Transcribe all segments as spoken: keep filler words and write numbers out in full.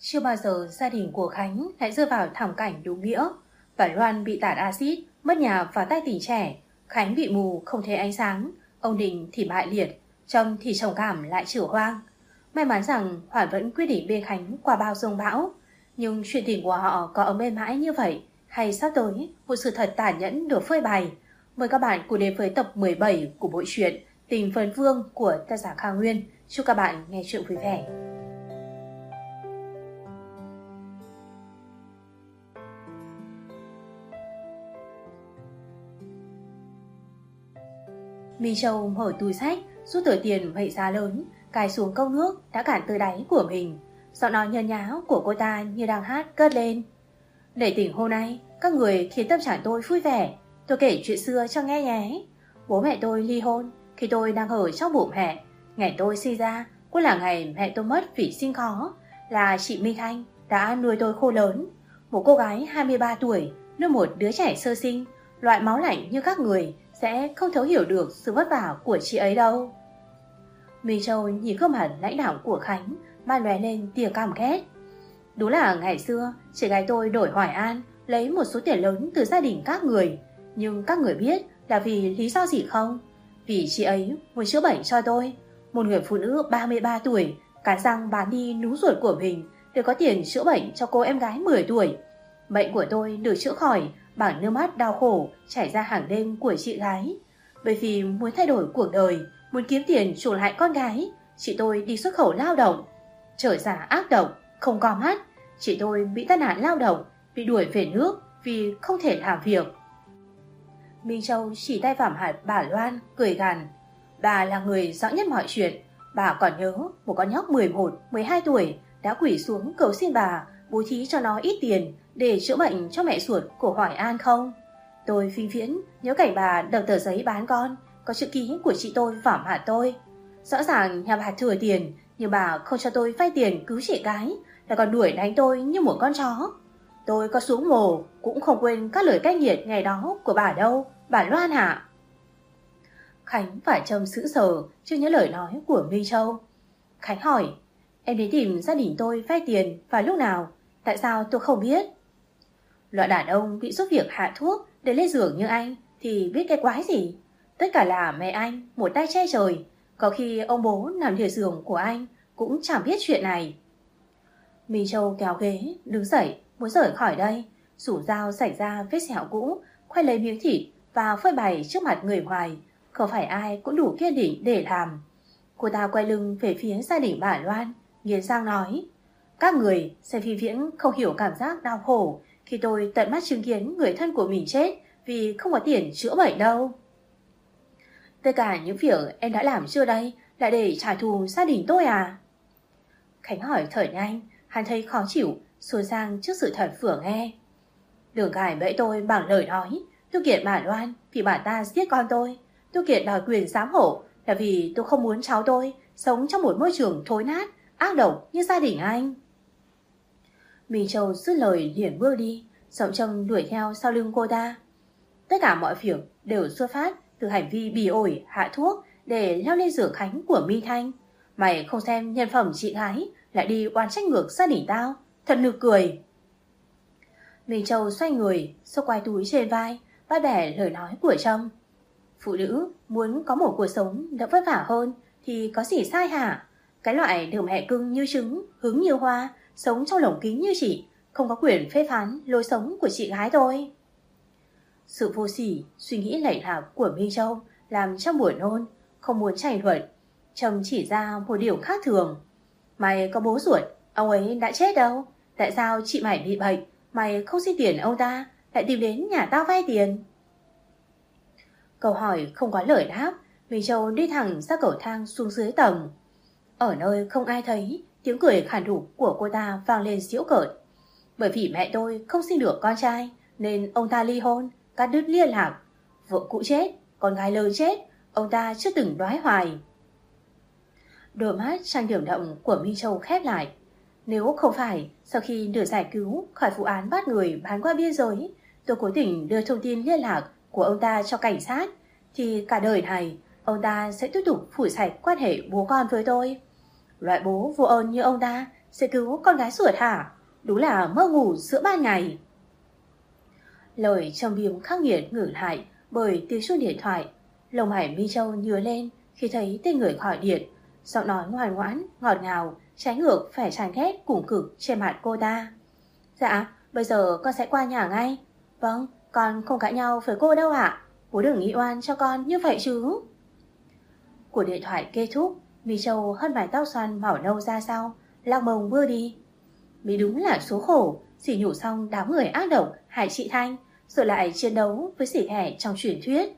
Chưa bao giờ gia đình của Khánh lại rơi vào thảm cảnh đúng nghĩa. Bà Loan bị tạt axit, mất nhà vào tay tình trẻ. Khánh bị mù, không thấy ánh sáng. Ông Đình thì bại liệt, Trâm thì trầm cảm lại chửa hoang. May mắn rằng Hoàn vẫn quyết định bên Khánh qua bao giông bão. Nhưng chuyện tình của họ có ấm êm mãi như vậy, hay sắp tới một sự thật tàn nhẫn được phơi bày? Mời các bạn cùng đến với tập mười bảy của bộ truyện Tình Vân Vương của tác giả Kha Nguyên. Chúc các bạn nghe chuyện vui vẻ. Minh Châu mở túi sách, rút tờ tiền mệnh giá lớn, cài xuống cốc nước đã cạn tới đáy của mình. Giọng nói nhơn nháo của cô ta như đang hát cất lên. Để tỉnh hôm nay, các người khiến tâm trạng tôi vui vẻ. Tôi kể chuyện xưa cho nghe nhé. Bố mẹ tôi ly hôn khi tôi đang ở trong bụng mẹ. Ngày tôi sinh ra cũng là ngày mẹ tôi mất vì sinh khó. Là chị Minh Thanh đã nuôi tôi khô lớn. Một cô gái hai mươi ba tuổi nuôi một đứa trẻ sơ sinh, loại máu lạnh như các người sẽ không thấu hiểu được sự vất vả của chị ấy đâu. Minh Châu nhìn gương mặt lãnh đạo của Khánh mà lóe lên tia căm ghét. Đúng là ngày xưa chị gái tôi đổi Hoài An, lấy một số tiền lớn từ gia đình các người. Nhưng các người biết là vì lý do gì không? Vì chị ấy muốn chữa bệnh cho tôi. Một người phụ nữ ba mươi ba tuổi cắn răng bán đi núi ruột của mình để có tiền chữa bệnh cho cô em gái mười tuổi. Bệnh của tôi được chữa khỏi bằng nước mắt đau khổ chảy ra hàng đêm của chị gái. Bởi vì muốn thay đổi cuộc đời, muốn kiếm tiền chuộc lại con gái, chị tôi đi xuất khẩu lao động. Trở ra ác độc, không có mắt. Chị tôi bị tai nạn lao động, bị đuổi về nước vì không thể làm việc. Minh Châu chỉ tay vào mặt bà Loan, cười gằn. Bà là người rõ nhất mọi chuyện. Bà còn nhớ một con nhóc mười một, mười hai tuổi đã quỳ xuống cầu xin bà bố thí cho nó ít tiền để chữa bệnh cho mẹ ruột của Hoài An không? Tôi vĩnh viễn nhớ cảnh bà đập tờ giấy bán con có chữ ký của chị tôi vào mặt tôi. Rõ ràng nhà bà thừa tiền, nhưng bà không cho tôi vay tiền cứu chị gái, lại còn đuổi đánh tôi như một con chó. Tôi có xuống mồ cũng không quên các lời cay nghiệt ngày đó của bà đâu, bà Loan hả? Khánh và Trâm sững sờ trước những lời nói của Minh Châu. Khánh hỏi, em đến tìm gia đình tôi vay tiền vào lúc nào? Tại sao tôi không biết? Loại đàn ông bị giúp việc hạ thuốc để lên giường như anh thì biết cái quái gì? Tất cả là mẹ anh một tay che trời. Có khi ông bố nằm liệt giường của anh cũng chẳng biết chuyện này. Minh Châu kéo ghế, đứng dậy, muốn rời khỏi đây. Rủ dao xảy ra vết sẹo cũ, khoai lấy miếng thịt và phơi bày trước mặt người ngoài. Không phải ai cũng đủ kiên định để làm. Cô ta quay lưng về phía gia đình bà Loan, nghiến răng nói. Các người sẽ vĩnh viễn không hiểu cảm giác đau khổ khi tôi tận mắt chứng kiến người thân của mình chết vì không có tiền chữa bệnh đâu. Tất cả những việc em đã làm chưa đây là để trả thù gia đình tôi à? Khánh hỏi thở nhanh, hắn thấy khó chịu, xua sang trước sự thật vừa nghe. Đừng gài bẫy tôi bằng lời nói. Tôi kiện bà Loan vì bà ta giết con tôi. Tôi kiện đòi quyền giám hộ là vì tôi không muốn cháu tôi sống trong một môi trường thối nát, ác độc như gia đình anh. Minh Châu dứt lời liền bước đi, giọng Trâm đuổi theo sau lưng cô ta. Tất cả mọi việc đều xuất phát từ hành vi bỉ ổi hạ thuốc để leo lên giường Khánh của Minh Thanh. Mày không xem nhân phẩm chị gái lại đi oan trách ngược gia đình tao, thật nực cười. Minh Châu xoay người, xốc quai túi trên vai, bắt bẻ lời nói của Trâm. Phụ nữ muốn có một cuộc sống đỡ vất vả hơn thì có gì sai hả? Cái loại được mẹ cưng như trứng, hứng như hoa, sống trong lồng kính như chị, không có quyền phê phán lối sống của chị gái tôi. Sự vô sỉ, suy nghĩ lệch lạc của Minh Châu làm Trâm buồn nôn, không muốn tranh luận. Trâm chỉ ra một điều khác thường. Mày có bố ruột, ông ấy đã chết đâu. Tại sao chị mày bị bệnh, mày không xin tiền ông ta, lại tìm đến nhà tao vay tiền? Câu hỏi không có lời đáp, Minh Châu đi thẳng ra cầu thang xuống dưới tầng. Ở nơi không ai thấy, tiếng cười khàn đục của cô ta vang lên giễu cợt. Bởi vì mẹ tôi không sinh được con trai nên ông ta ly hôn, cắt đứt liên lạc. Vợ cũ chết, con gái lớn chết, ông ta chưa từng đoái hoài. Đôi mắt trang điểm động của Minh Châu khép lại. Nếu không phải sau khi được giải cứu khỏi vụ án bắt người bán qua biên giới, tôi cố tình đưa thông tin liên lạc của ông ta cho cảnh sát, thì cả đời này ông ta sẽ tiếp tục phủi sạch quan hệ bố con với tôi. Loại bố vô ơn như ông ta sẽ cứu con gái ruột hả? Đúng là mơ ngủ giữa ban ngày. Lời trầm biếm khắc nghiệt ngừng lại bởi tiếng chuông điện thoại. Lông mày Mi Châu nhớ lên khi thấy tên người gọi điện. Giọng nói ngoan ngoãn, ngọt ngào, trái ngược vẻ chán ghét cùng cực trên mặt cô ta. Dạ, bây giờ con sẽ qua nhà ngay. Vâng, con không cãi nhau với cô đâu ạ. Bố đừng nghĩ oan cho con như vậy chứ. Cuộc điện thoại kết thúc, Mi Châu hất mái tóc xoăn màu nâu ra sau, lăng mông bước đi. Mi đúng là số khổ, xỉ nhủ xong đám người ác độc hại chị Thanh, rồi lại chiến đấu với xỉ ghẻ trong truyền thuyết.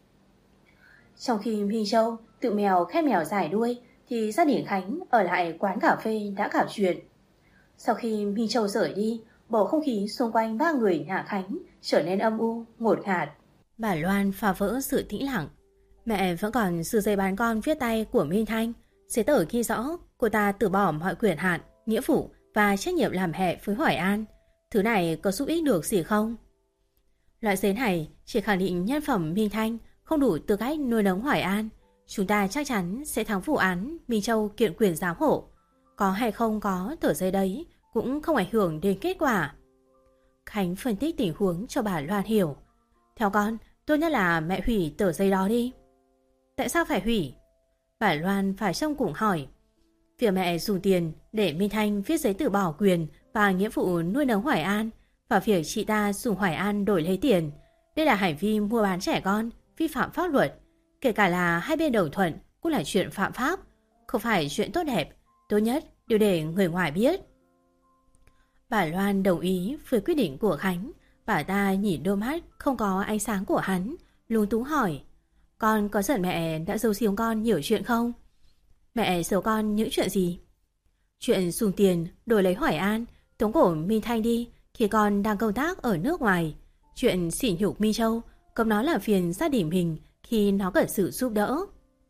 Trong khi Mi Châu tự mèo khét mèo giải đuôi, thì gia đình Khánh ở lại quán cà phê đã cả chuyện. Sau khi Mi Châu rời đi, bầu không khí xung quanh ba người nhà Khánh trở nên âm u, ngột ngạt. Bà Loan phá vỡ sự tĩnh lặng. Mẹ vẫn còn sự giấy bán con viết tay của Minh Thanh. Giấy tờ ghi rõ cô ta từ bỏ mọi quyền hạn, nghĩa vụ và trách nhiệm làm mẹ với Hoài An. Thứ này có giúp ích được gì không? Loại giấy này chỉ khẳng định nhân phẩm Minh Thanh không đủ tư cách nuôi nấng Hoài An. Chúng ta chắc chắn sẽ thắng vụ án Minh Châu kiện quyền giám hộ. Có hay không có tờ giấy đấy cũng không ảnh hưởng đến kết quả. Khánh phân tích tình huống cho bà Loan hiểu. Theo con, tốt nhất là mẹ hủy tờ giấy đó đi. Tại sao phải hủy? Bà Loan phải trông cùng hỏi. Việc mẹ dùng tiền để Minh Thanh viết giấy từ bỏ quyền và nghĩa vụ nuôi nấng Hoài An, và việc chị ta dùng Hoài An đổi lấy tiền, đây là hành vi mua bán trẻ con, vi phạm pháp luật. Kể cả là hai bên đồng thuận cũng là chuyện phạm pháp, không phải chuyện tốt đẹp. Tốt nhất đều để người ngoài biết. Bà Loan đồng ý với quyết định của Khánh. Bà ta nhìn đôi mắt không có ánh sáng của hắn, lúng túng hỏi. Con có giận mẹ đã giấu giếm con nhiều chuyện không? Mẹ giấu con những chuyện gì? Chuyện dùng tiền đổi lấy Hoài An, tống cổ Minh Thanh đi khi con đang công tác ở nước ngoài. Chuyện sỉ nhục Mi Châu, cầm nó làm phiền gia đình mình khi nó cần sự giúp đỡ.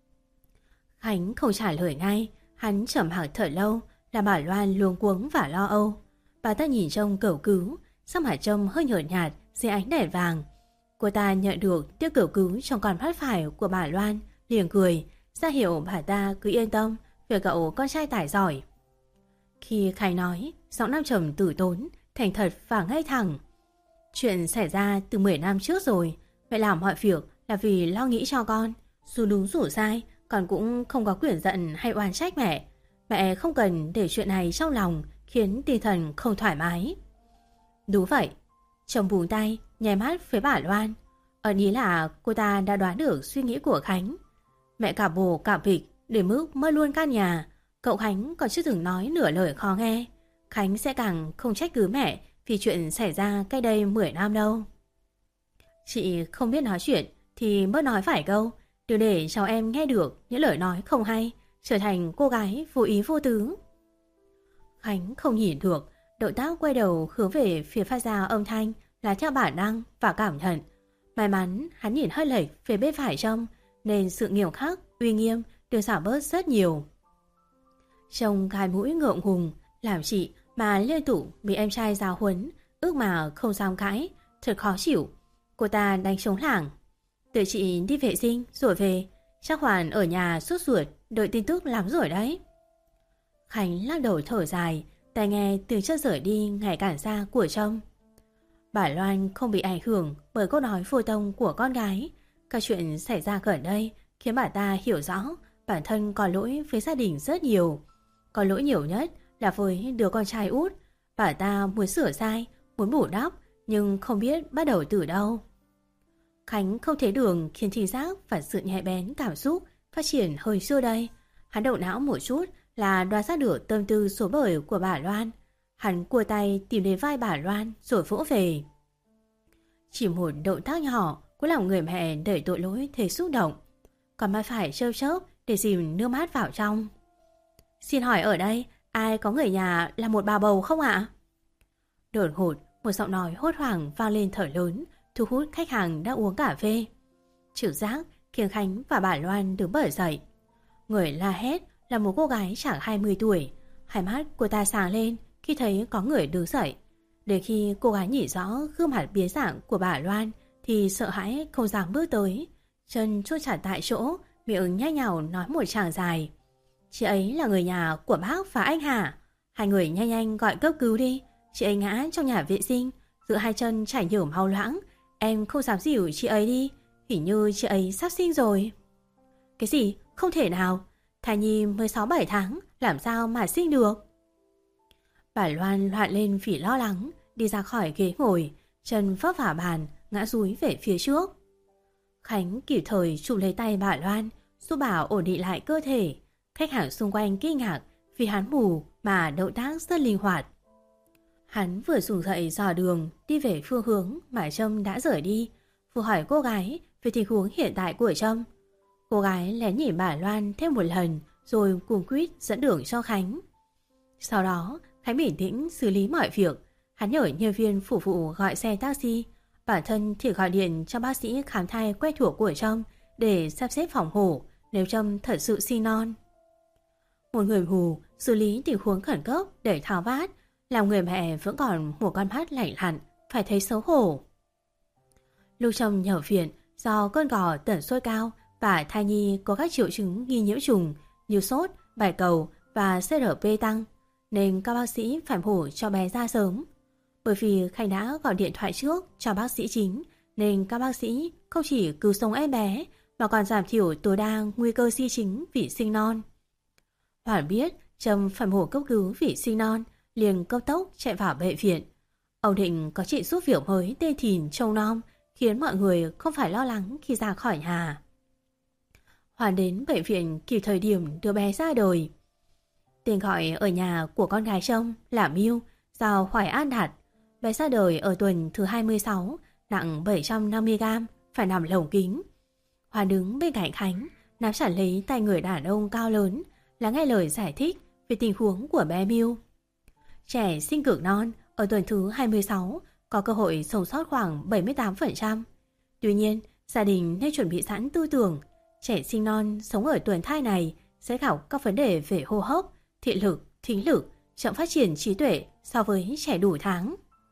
Khánh không trả lời ngay. Hắn trầm mặc thở lâu, làm bà Loan luống cuống và lo âu. Bà ta nhìn trông cầu cứu, sắc mặt trông hơi nhợt nhạt dưới ánh đèn vàng. Cô ta nhận được tiếng cầu cứu trong con mắt phải của bà Loan, liền cười, ra hiệu bà ta cứ yên tâm về cậu con trai tài giỏi. Khi Khánh nói, giọng nam trầm tử tốn, thành thật và ngay thẳng. Chuyện xảy ra từ mười năm trước rồi, mẹ làm mọi việc là vì lo nghĩ cho con. Dù đúng dù sai, con cũng không có quyền giận hay oan trách mẹ. Mẹ không cần để chuyện này trong lòng, khiến tinh thần không thoải mái. Đúng vậy. Chồng buông tay, nháy mắt với bà Loan. Ẩn ý là cô ta đã đoán được suy nghĩ của Khánh. Mẹ cả bồ cả bịch, đến mức mất luôn căn nhà. Cậu Khánh còn chưa từng nói nửa lời khó nghe. Khánh sẽ càng không trách cứ mẹ vì chuyện xảy ra cách đây mười năm đâu. Chị không biết nói chuyện thì bớt nói phải câu. Đừng để cháu em nghe được những lời nói không hay, trở thành cô gái vô ý vô tứ. Khánh không nhìn được, động tác quay đầu hướng về phía phát ra âm thanh là theo bản năng và cảm nhận. May mắn hắn nhìn hơi lệch về bên phải trông, nên sự nghiêm khắc, uy nghiêm được giảm bớt rất nhiều. Trông gai mũi ngượng ngùng, làm chị mà liên tục bị em trai giáo huấn, ước mà không dám cãi, thật khó chịu. Cô ta đánh trống lảng. Đợi chị đi vệ sinh rồi về, chắc Hoàn ở nhà sốt ruột đợi tin tức lắm rồi đấy. Khánh lắc đầu thở dài, tai nghe từ chất rời đi ngày càng xa của trông. Bà Loan không bị ảnh hưởng bởi câu nói vô tông của con gái. Các chuyện xảy ra gần đây khiến bà ta hiểu rõ bản thân có lỗi với gia đình rất nhiều. Có lỗi nhiều nhất là với đứa con trai út. Bà ta muốn sửa sai, muốn bù đắp, nhưng không biết bắt đầu từ đâu. Khánh không thấy đường khiến thính giác và sự nhạy bén cảm xúc phát triển hơi xưa đây. Hắn động não một chút là đoán ra được tâm tư số bời của bà Loan. Hắn cua tay tìm đến vai bà Loan rồi vỗ về. Chỉ một động tác nhỏ cũng làm người mẹ đẩy tội lỗi thấy xúc động. Còn mắt phải chớp chớp để dìm nước mắt vào trong. Xin hỏi ở đây ai có người nhà là một bà bầu không ạ? Đột ngột một giọng nói hốt hoảng vang lên thở lớn, thu hút khách hàng đang uống cà phê. Trực giác khiến Khánh và bà Loan đứng bật dậy. Người la hét là một cô gái chẳng hai mươi tuổi. Hai mắt cô ta sáng lên khi thấy có người đứng dậy. Để khi cô gái nhìn rõ gương mặt biến dạng của bà Loan thì sợ hãi không dám bước tới. Chân chốt chặt tại chỗ, miệng nhai nhào nói một tràng dài. Chị ấy là người nhà của bác và anh hả? Hai người nhanh nhanh gọi cấp cứu đi. Chị ấy ngã trong nhà vệ sinh, giữa hai chân chảy nhiều máu loãng. Em không dám dìu chị ấy đi, hình như chị ấy sắp sinh rồi. Cái gì? Không thể nào. Thai nhi mới sáu bảy tháng, làm sao mà sinh được? Bà Loan loạn lên vì lo lắng, đi ra khỏi ghế ngồi, chân vấp vào bàn, ngã dúi về phía trước. Khánh kịp thời chụp lấy tay bà Loan, giúp bà ổn định lại cơ thể. Khách hàng xung quanh kinh ngạc vì hắn mù mà động tác rất linh hoạt. Hắn vừa dùng dậy dò đường đi về phương hướng mà Trâm đã rời đi, vừa hỏi cô gái về tình huống hiện tại của Trâm. Cô gái lén nhìn bà Loan thêm một lần rồi cùng quýt dẫn đường cho Khánh. Sau đó Khánh bình tĩnh xử lý mọi việc. Hắn nhờ nhân viên phục vụ gọi xe taxi, bản thân thì gọi điện cho bác sĩ khám thai quen thuộc của Trâm để sắp xếp phòng mổ nếu Trâm thật sự sinh non. Một người mù xử lý tình huống khẩn cấp để tháo vát, làm người mẹ vẫn còn một con mắt lạnh lặn, phải thấy xấu hổ. Lúc Trâm nhập viện do cơn gò tần sốt cao và thai nhi có các triệu chứng nghi nhiễm trùng như sốt, bạch cầu và xê rờ pê tăng, nên các bác sĩ phải mổ cho bé ra sớm. Bởi vì Khánh đã gọi điện thoại trước cho bác sĩ chính, nên các bác sĩ không chỉ cứu sống em bé mà còn giảm thiểu tối đa nguy cơ di chứng vì sinh non. Hoàn biết Trâm phải mổ cấp cứu vì sinh non, liền cấp tốc chạy vào bệnh viện. Ông định có chị giúp việc mới tên Thìn trông nom, khiến mọi người không phải lo lắng khi ra khỏi nhà. Hoàn đến bệnh viện kịp thời điểm đứa bé ra đời. Tên gọi ở nhà của con gái Trâm là Miu, do Hoài An đặt. Bé ra đời ở tuần thứ hai mươi sáu, nặng bảy trăm năm mươi gam, phải nằm lồng kính. Hoàn đứng bên cạnh Khánh, nắm chặt lấy tay người đàn ông cao lớn, lắng nghe lời giải thích về tình huống của bé Miu. Trẻ sinh cực non ở tuần thứ hai mươi sáu có cơ hội sống sót khoảng bảy mươi tám phần trăm. Tuy nhiên, gia đình nên chuẩn bị sẵn tư tưởng trẻ sinh non sống ở tuần thai này sẽ gặp các vấn đề về hô hấp, thị lực, thính lực, chậm phát triển trí tuệ so với trẻ đủ tháng.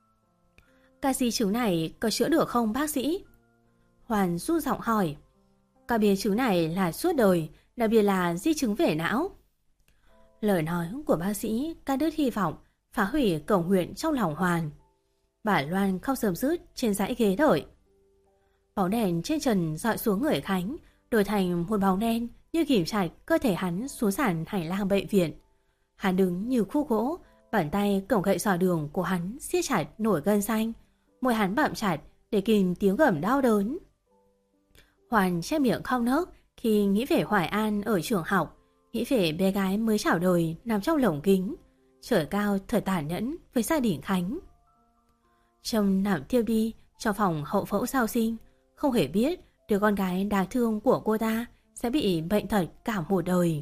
Các di chứng này có chữa được không bác sĩ? Hoàn run giọng hỏi. Các biến chứng này là suốt đời, đặc biệt là di chứng về não. Lời nói của bác sĩ cắt đứt hy vọng, phá hủy cầu nguyện trong lòng Hoàn. Bà Loan khóc rơm rứt trên dãy ghế đợi. Bóng đèn trên trần dọi xuống người Khánh, đổi thành một bóng đen như kìm chặt cơ thể hắn xuống sàn hành lang bệnh viện. Hắn đứng như khúc gỗ, bàn tay cổng gậy dò đường của hắn siết chặt nổi gân xanh, môi hắn bặm chặt để kìm tiếng gầm đau đớn. Hoàn che miệng khóc nấc khi nghĩ về Hoài An ở trường học, nghĩ về bé gái mới chào đời nằm trong lồng kính. Trời cao thật tàn nhẫn với gia đình Khánh. Trâm nằm thiêu đi trong phòng hậu phẫu sau sinh, không hề biết đứa con gái đáng thương của cô ta sẽ bị bệnh tật cả một đời.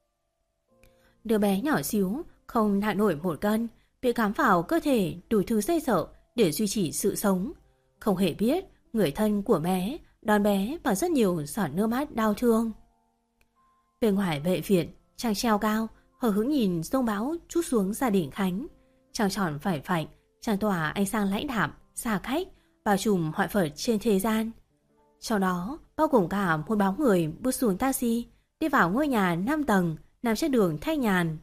Đứa bé nhỏ xíu, không nặng nổi một cân, bị cắm vào cơ thể đủ thứ dây dợ để duy trì sự sống. Không hề biết người thân của bé đón bé bằng rất nhiều giọt nước mắt đau thương. Bên ngoài bệnh viện, trăng treo cao, hờ hững nhìn rông bão trút xuống gia đình Khánh. Trăng tròn phải phạnh, trăng tỏa ánh sáng lãnh đạm, xa cách, bao trùm mọi vật trên thế gian. Trong đó bao gồm cả một bóng người bước xuống taxi, đi vào ngôi nhà năm tầng nằm trên đường Thanh Nhàn.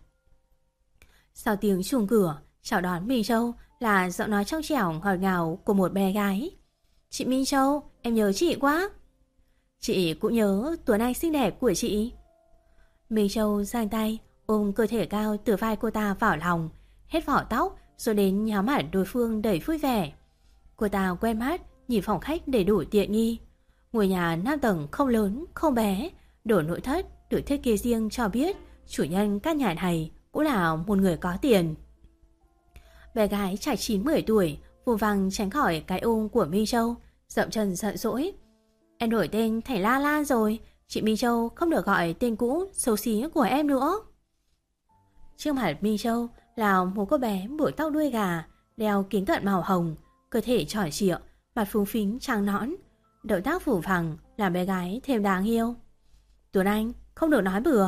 Sau tiếng chuông cửa, chào đón Minh Châu là giọng nói trong trẻo ngọt ngào của một bé gái. Chị Minh Châu, em nhớ chị quá. Chị cũng nhớ Tuấn Anh xinh đẹp của chị. Minh Châu giang tay ôm cơ thể cao từ vai cô ta vào lòng, hết vỏ tóc rồi đến nháo mặt đối phương đầy vui vẻ. Cô ta quen mắt nhìn phòng khách đầy đủ tiện nghi. Ngôi nhà năm tầng không lớn không bé, đồ nội thất được thiết kế riêng cho biết chủ nhân căn nhà này cũng là một người có tiền. Bé gái trải chín mười tuổi vùng vằng tránh khỏi cái ôm của Minh Châu, dậm chân giận dỗi. Em đổi tên thành La La rồi, chị Minh Châu không được gọi tên cũ xấu xí của em nữa. Trước mặt Minh Châu là một cô bé buộc tóc đuôi gà, đeo kính cận màu hồng, cơ thể tròn trịa, mặt phúng phính trắng nõn, động tác phủ phẳng làm bé gái thêm đáng yêu. Tuấn Anh, không được nói bừa.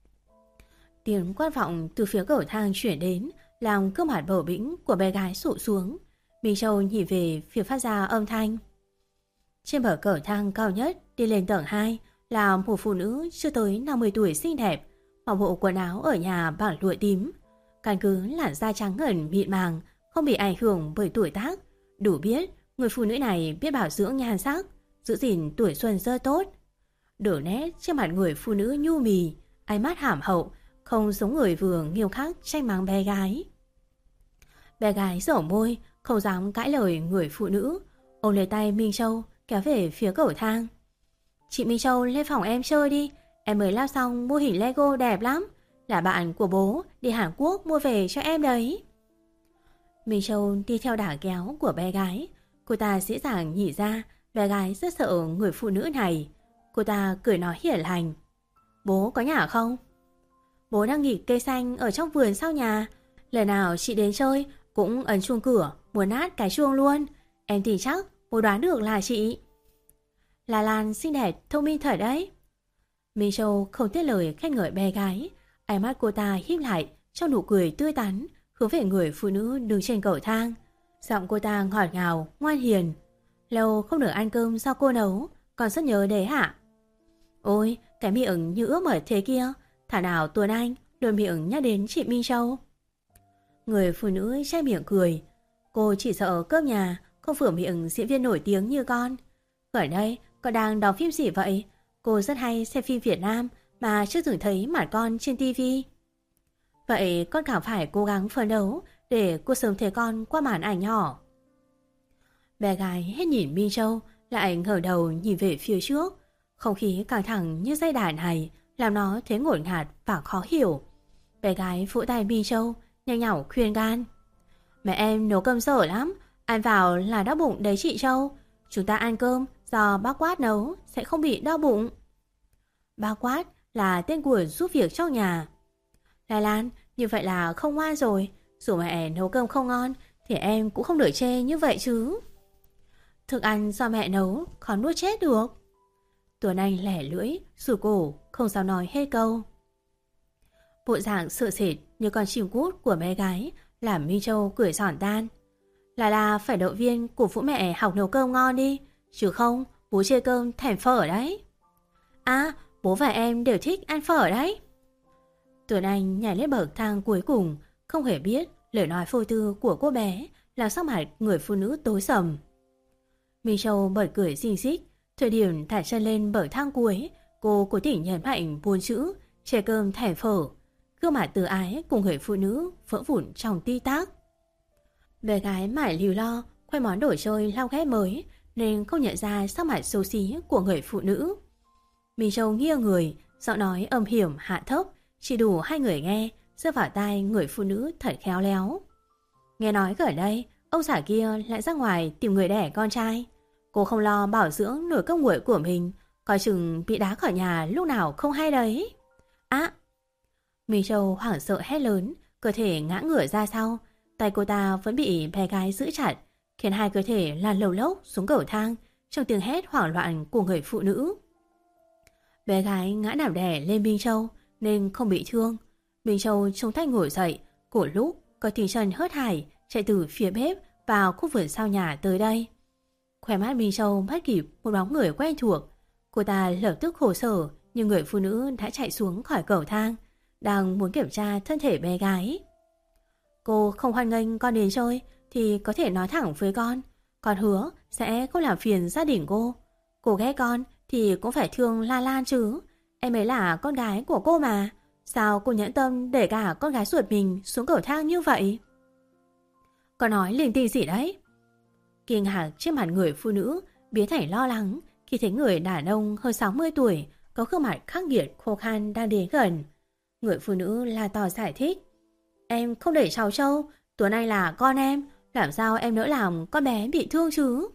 Tiếng quát vọng từ phía cầu thang chuyển đến, làm gương mặt bầu bĩnh của bé gái sụ xuống. Minh Châu nhìn về phía phát ra âm thanh. Trên bờ cầu thang cao nhất đi lên tầng hai là một phụ nữ chưa tới năm mươi tuổi xinh đẹp, mặc bộ quần áo ở nhà bằng lụa tím. Căn cứ làn da trắng ngần mịn màng, không bị ảnh hưởng bởi tuổi tác, đủ biết người phụ nữ này biết bảo dưỡng nhan sắc, giữ gìn tuổi xuân rất tốt. Đường nét trên mặt người phụ nữ nhu mì, ánh mắt hàm hậu, không giống người vừa nghiêm khắc tranh mắng bé gái. Bé gái dở môi, không dám cãi lời người phụ nữ, ôm lấy tay Minh Châu kéo về phía cầu thang. Chị Minh Châu lên phòng em chơi đi, em mới làm xong mô hình Lego đẹp lắm, là bạn của bố đi Hàn Quốc mua về cho em đấy. Minh Châu đi theo đà kéo của bé gái, cô ta dễ dàng nhìn ra bé gái rất sợ người phụ nữ này. Cô ta cười nói hiền lành. Bố có nhà không? Bố đang nghỉ cây xanh ở trong vườn sau nhà, lần nào chị đến chơi cũng ấn chuông cửa, muốn nát cái chuông luôn. Em tin chắc bố đoán được là chị. Là Lan xinh đẹp, thông minh thật đấy. Minh Châu không tiếc lời khen ngợi bé gái, ánh mắt cô ta híp lại trong nụ cười tươi tắn, hướng về người phụ nữ đứng trên cầu thang. Giọng cô ta ngọt ngào, ngoan hiền. Lâu không được ăn cơm do cô nấu, còn rất nhớ đấy hả? Ôi, cái miệng như ướt mở thế kia, thảo nào Tuấn Anh luôn miệng nhắc đến chị Minh Châu. Người phụ nữ che miệng cười. Cô chỉ sợ cướp nhà, không phở miệng diễn viên nổi tiếng như con. Ở đây, con đang đóng phim gì vậy? Cô rất hay xem phim Việt Nam mà chưa từng thấy mặt con trên tivi. Vậy con càng phải cố gắng phấn đấu để cô sớm thấy con qua màn ảnh nhỏ. Bé gái hết nhìn Minh Châu, lại ngẩng đầu nhìn về phía trước. Không khí căng thẳng như dây đàn này làm nó thấy ngổn ngạt và khó hiểu. Bé gái vỗ tay Minh Châu, nhanh nhảu khuyên gan. Mẹ em nấu cơm dở lắm, ăn vào là đau bụng đấy chị Châu. Chúng ta ăn cơm do bác Quát nấu sẽ không bị đau bụng. Bác Quát là tên của giúp việc trong nhà. Lai Lan, như vậy là không ngoan rồi. Dù mẹ nấu cơm không ngon thì em cũng không được chê như vậy chứ. Thức ăn do mẹ nấu khó nuốt chết được. Tuấn Anh lẻ lưỡi, rủ cổ, không dám nói hết câu. Bộ dạng sợ sệt như con chim cút của bé gái làm Minh Châu cười giòn tan. Là là phải động viên cổ vũ mẹ học nấu cơm ngon đi, chứ không bố chê cơm thèm phở đấy. À, bố và em đều thích ăn phở đấy. Tuấn Anh nhảy lên bậc thang cuối cùng, không hề biết lời nói vô tư của cô bé làm sắc mặt người phụ nữ tối sầm. Minh Châu bật cười xinh xích. Thời điểm thả chân lên bậc thang cuối, cô cố tình nhấn mạnh bốn chữ chè cơm thèm phở. Gương mặt từ ái cùng người phụ nữ vỡ vụn trong ti tác. Bé gái mải líu lo khoe món đồ chơi lau ghép mới nên không nhận ra sắc mặt xấu xí của người phụ nữ. Minh Châu nghiêng người, giọng nói âm hiểm hạ thấp, chỉ đủ hai người nghe, rơi vào tai người phụ nữ thật khéo léo. Nghe nói ở đây, ông xã kia lại ra ngoài tìm người đẻ con trai. Cô không lo bảo dưỡng nổi cốc nguội của mình, coi chừng bị đá khỏi nhà lúc nào không hay đấy. Á! Minh Châu hoảng sợ hét lớn, cơ thể ngã ngửa ra sau. Tay cô ta vẫn bị bé gái giữ chặt, khiến hai cơ thể lăn lầu lốc xuống cầu thang trong tiếng hét hoảng loạn của người phụ nữ. Bé gái ngã nằm đè lên Minh Châu nên không bị thương. Minh Châu trông tay ngồi dậy, cổ lúc có tiếng chân hớt hải chạy từ phía bếp vào khu vườn sau nhà tới đây. Khóe mắt Minh Châu bắt kịp một bóng người quen thuộc. Cô ta lập tức khổ sở, nhưng người phụ nữ đã chạy xuống khỏi cầu thang, đang muốn kiểm tra thân thể bé gái. Cô không hoan nghênh con đến chơi thì có thể nói thẳng với con. Con hứa sẽ không làm phiền gia đình cô. Cô ghét con thì cũng phải thương La Lan chứ. Em ấy là con gái của cô mà. Sao cô nhẫn tâm để cả con gái ruột mình xuống cầu thang như vậy? Con nói linh tinh gì đấy? Kinh ngạc trên mặt người phụ nữ biến thành lo lắng khi thấy người đàn ông hơn sáu mươi tuổi có gương mặt khắc nghiệt khô khan đang đến gần. Người phụ nữ la to giải thích. Em không để cháu Châu, Tuấn Anh là con em, làm sao em nỡ làm con bé bị thương chứ?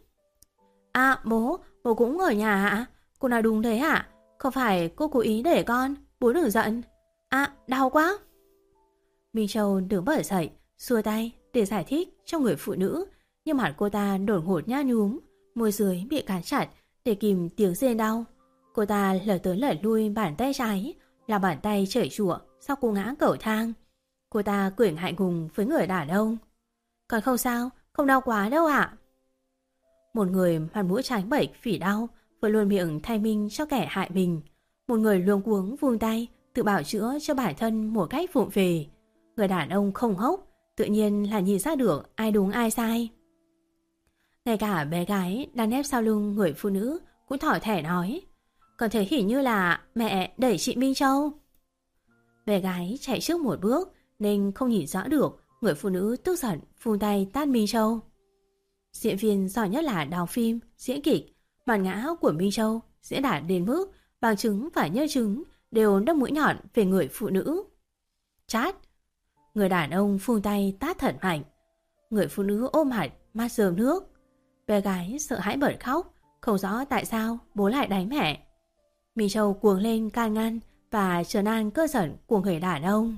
À bố, bố cũng ở nhà hả? Cô nói đúng đấy hả? Không phải cô cố ý để con, bố đừng giận. À, đau quá. Minh Châu đứng bật dậy, xua tay để giải thích cho người phụ nữ, nhưng mặt cô ta đột ngột nhá nhúm, môi dưới bị cắn chặt để kìm tiếng rên đau. Cô ta lật tới lật lui bàn tay trái, là bàn tay chảy chụa sau cô ngã cầu thang. Cô ta cười ngại ngùng với người đàn ông. Còn không sao, không đau quá đâu ạ. Một người mặt mũi trắng bệch phỉ đau, vừa luôn miệng thay minh cho kẻ hại mình. Một người luống cuống vung tay tự bảo chữa cho bản thân một cách vụng về. Người đàn ông không hốc, tự nhiên là nhìn ra được ai đúng ai sai. Ngay cả bé gái đang nép sau lưng người phụ nữ cũng thỏ thẻ nói, còn thấy hình như là mẹ đẩy chị Minh Châu. Bé gái chạy trước một bước nên không nhìn rõ được người phụ nữ tức giận phun tay tát Minh Châu. Diễn viên giỏi nhất là đóng phim, diễn kịch, bản ngã của Minh Châu diễn đạt đến mức bằng chứng và nhân chứng đều đâm mũi nhọn về người phụ nữ. Chát! Người đàn ông phun tay tát thật mạnh. Người phụ nữ ôm hẳn mắt rơm nước. Bé gái sợ hãi bật khóc, không rõ tại sao bố lại đánh mẹ. Minh Châu cuồng lên can ngăn và trấn an cơn giận của người đàn ông.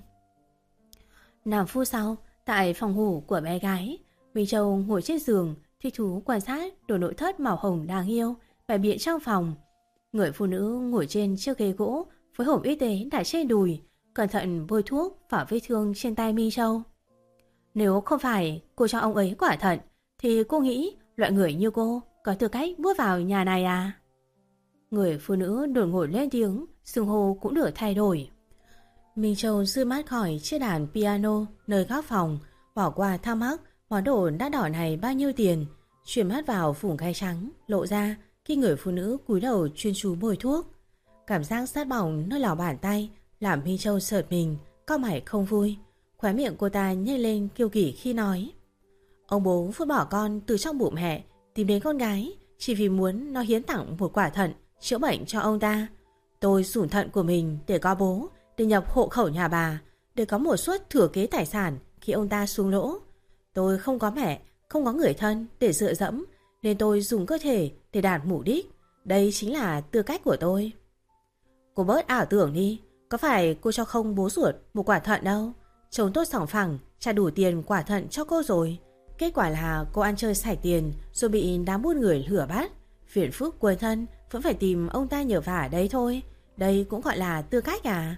năm phút sau, tại phòng ngủ của bé gái, Minh Châu ngồi trên giường, thích thú quan sát đồ nội thất màu hồng đáng yêu bày biện trong phòng. Người phụ nữ ngồi trên chiếc ghế gỗ với hộp y tế đặt trên đùi, cẩn thận bôi thuốc vào vết thương trên tay Minh Châu. Nếu không phải cô cho ông ấy quả thận, thì cô nghĩ loại người như cô có tư cách bước vào nhà này à? Người phụ nữ đột ngột lên tiếng, xưng hô cũng được thay đổi. Minh Châu dư mắt khỏi chiếc đàn piano nơi góc phòng, bỏ qua thắc mắc món đồ đắt đỏ này bao nhiêu tiền, chuyển mắt vào vùng gáy trắng lộ ra khi người phụ nữ cúi đầu chuyên chú bôi thuốc. Cảm giác sát bỏng nơi lòng bàn tay làm Minh Châu sợt mình, cau mày không vui. Khóe miệng cô ta nhếch lên kiêu kỳ khi nói, ông bố vứt bỏ con từ trong bụng mẹ tìm đến con gái chỉ vì muốn nó hiến tặng một quả thận chữa bệnh cho ông ta. Tôi sủn thận của mình để có bố, để nhập hộ khẩu nhà bà, để có một suất thừa kế tài sản khi ông ta xuống lỗ. Tôi không có mẹ, không có người thân để dựa dẫm, nên tôi dùng cơ thể để đạt mục đích. Đây chính là tư cách của tôi. Cô bớt ảo tưởng đi, có phải cô cho không bố ruột một quả thận đâu. Chồng tôi sòng phẳng trả đủ tiền quả thận cho cô rồi. Kết quả là cô ăn chơi sải tiền rồi bị đám buôn người lừa bắt. Phiền phức quên thân vẫn phải tìm ông ta nhờ vả đấy thôi. Đây cũng gọi là tư cách à?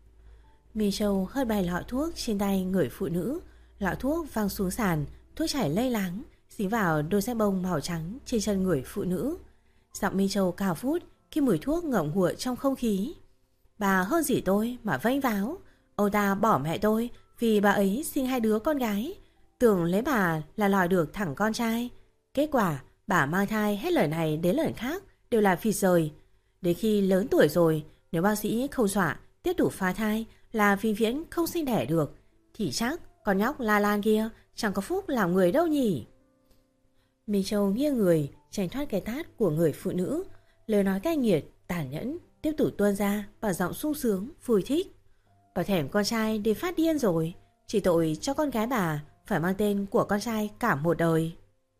Minh Châu hất bay lọ thuốc trên tay người phụ nữ. Lọ thuốc văng xuống sàn, thuốc chảy lây láng dính vào đôi dép bông màu trắng trên chân người phụ nữ. Giọng Minh Châu cao vút khi mùi thuốc ngậm ngụa trong không khí. Bà hơn gì tôi mà vênh váo. Ông ta bỏ mẹ tôi vì bà ấy sinh hai đứa con gái, tưởng lấy bà là lòi được thẳng con trai. Kết quả bà mang thai hết lời này đến lời khác đều là phì rời. Đến khi lớn tuổi rồi, nếu bác sĩ không dọa tiếp tục phá thai là vĩnh viễn không sinh đẻ được, thì chắc con nhóc La Lan kia chẳng có phúc làm người đâu nhỉ. Minh Châu nghiêng người tránh thoát cái tát của người phụ nữ. Lời nói cay nghiệt, tàn nhẫn tiếp tục tuôn ra bằng giọng sung sướng, vui thích. Có thèm con trai để phát điên rồi, chỉ tội cho con gái bà phải mang tên của con trai cả một đời.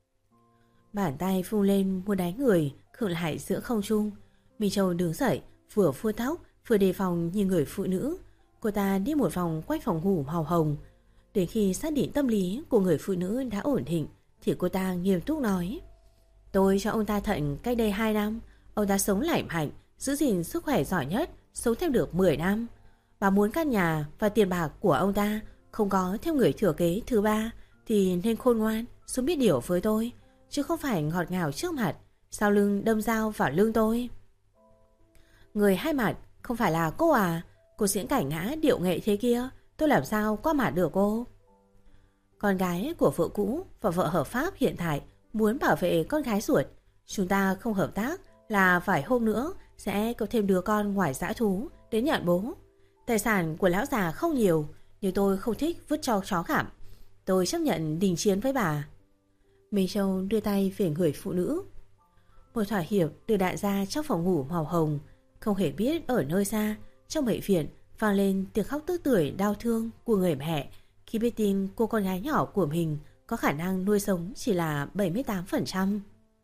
Bàn tay phun lên muốn đánh người, khựng lại giữa không trung. Minh Châu đứng dậy, vừa phua tóc vừa đề phòng nhìn người phụ nữ. Cô ta đi một vòng quanh phòng ngủ màu hồng. Đến khi xác định tâm lý của người phụ nữ đã ổn định thì cô ta nghiêm túc nói, tôi cho ông ta thận cách đây hai năm. Ông ta sống lành mạnh, giữ gìn sức khỏe giỏi nhất, sống thêm được mười năm. Bà muốn căn nhà và tiền bạc của ông ta không có thêm người thừa kế thứ ba thì nên khôn ngoan, sống biết điều với tôi, chứ không phải ngọt ngào trước mặt, sau lưng đâm dao vào lưng tôi. Người hai mặt không phải là cô à? Cô diễn cảnh ngã điệu nghệ thế kia, tôi làm sao qua mặt được cô? Con gái của vợ cũ và vợ hợp pháp hiện tại muốn bảo vệ con gái ruột. Chúng ta không hợp tác là vài hôm nữa sẽ có thêm đứa con ngoài dã thú đến nhận bố. Tài sản của lão già không nhiều, nhưng tôi không thích vứt cho chó gặm. Tôi chấp nhận đình chiến với bà. Minh Châu đưa tay về người phụ nữ. Một thỏa hiệp được đại gia trong phòng ngủ màu hồng. Không hề biết ở nơi xa, trong bệnh viện vang lên tiếng khóc tức tưởi đau thương của người mẹ khi biết tin cô con gái nhỏ của mình có khả năng nuôi sống chỉ là bảy mươi tám phần trăm.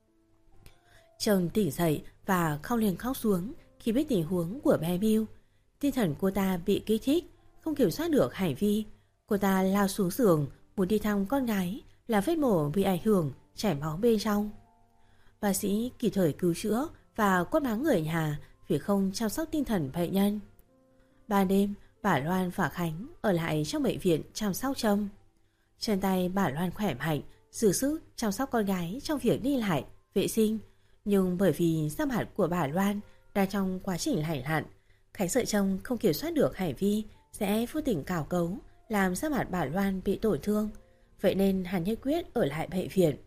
Chồng tỉnh dậy và khóc lên khóc xuống khi biết tình huống của bé Bill. Tinh thần cô ta bị kích thích, không kiểm soát được hành vi. Cô ta lao xuống giường muốn đi thăm con gái, là vết mổ bị ảnh hưởng, chảy máu bên trong. Bác sĩ kịp thời cứu chữa và quát mắng người nhà vì không chăm sóc tinh thần bệnh nhân. Ban đêm, bà Loan và Khánh ở lại trong bệnh viện chăm sóc Trâm. Chân tay bà Loan khỏe mạnh, giữ sức chăm sóc con gái trong việc đi lại, vệ sinh. Nhưng bởi vì da mặt của bà Loan đang trong quá trình lành lặn, Khánh sợ Trâm không kiểm soát được hành vi sẽ vô tình cào cấu làm sắc mặt bà Loan bị tổn thương, vậy nên hắn nhất quyết ở lại bệnh viện.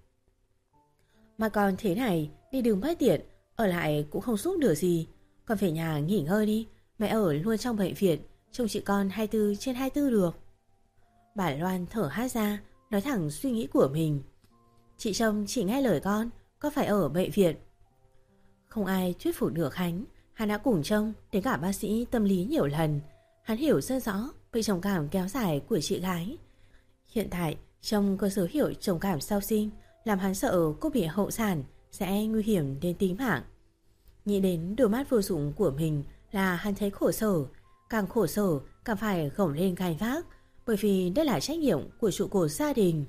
Mà còn thế này, đi đường bất tiện, ở lại cũng không giúp được gì. Con về nhà nghỉ ngơi đi, mẹ ở luôn trong bệnh viện, trông chị con hai mươi bốn trên hai mươi bốn được. Bà Loan thở hát ra, nói thẳng suy nghĩ của mình. Chị Trâm chỉ nghe lời con, có phải ở bệnh viện. Không ai thuyết phục được hắn. Hắn đã cùng Trâm đến cả bác sĩ tâm lý nhiều lần. Hắn hiểu rất rõ bệnh trầm cảm kéo dài của chị gái. Hiện tại Trâm có dấu hiệu trầm cảm sau sinh, làm hắn sợ cô bị hậu sản sẽ nguy hiểm đến tính mạng. Nghĩ đến đôi mắt vô dụng của mình là hắn thấy khổ sở. Càng khổ sở càng phải gồng lên gánh vác, bởi vì đây là trách nhiệm của trụ cột gia đình.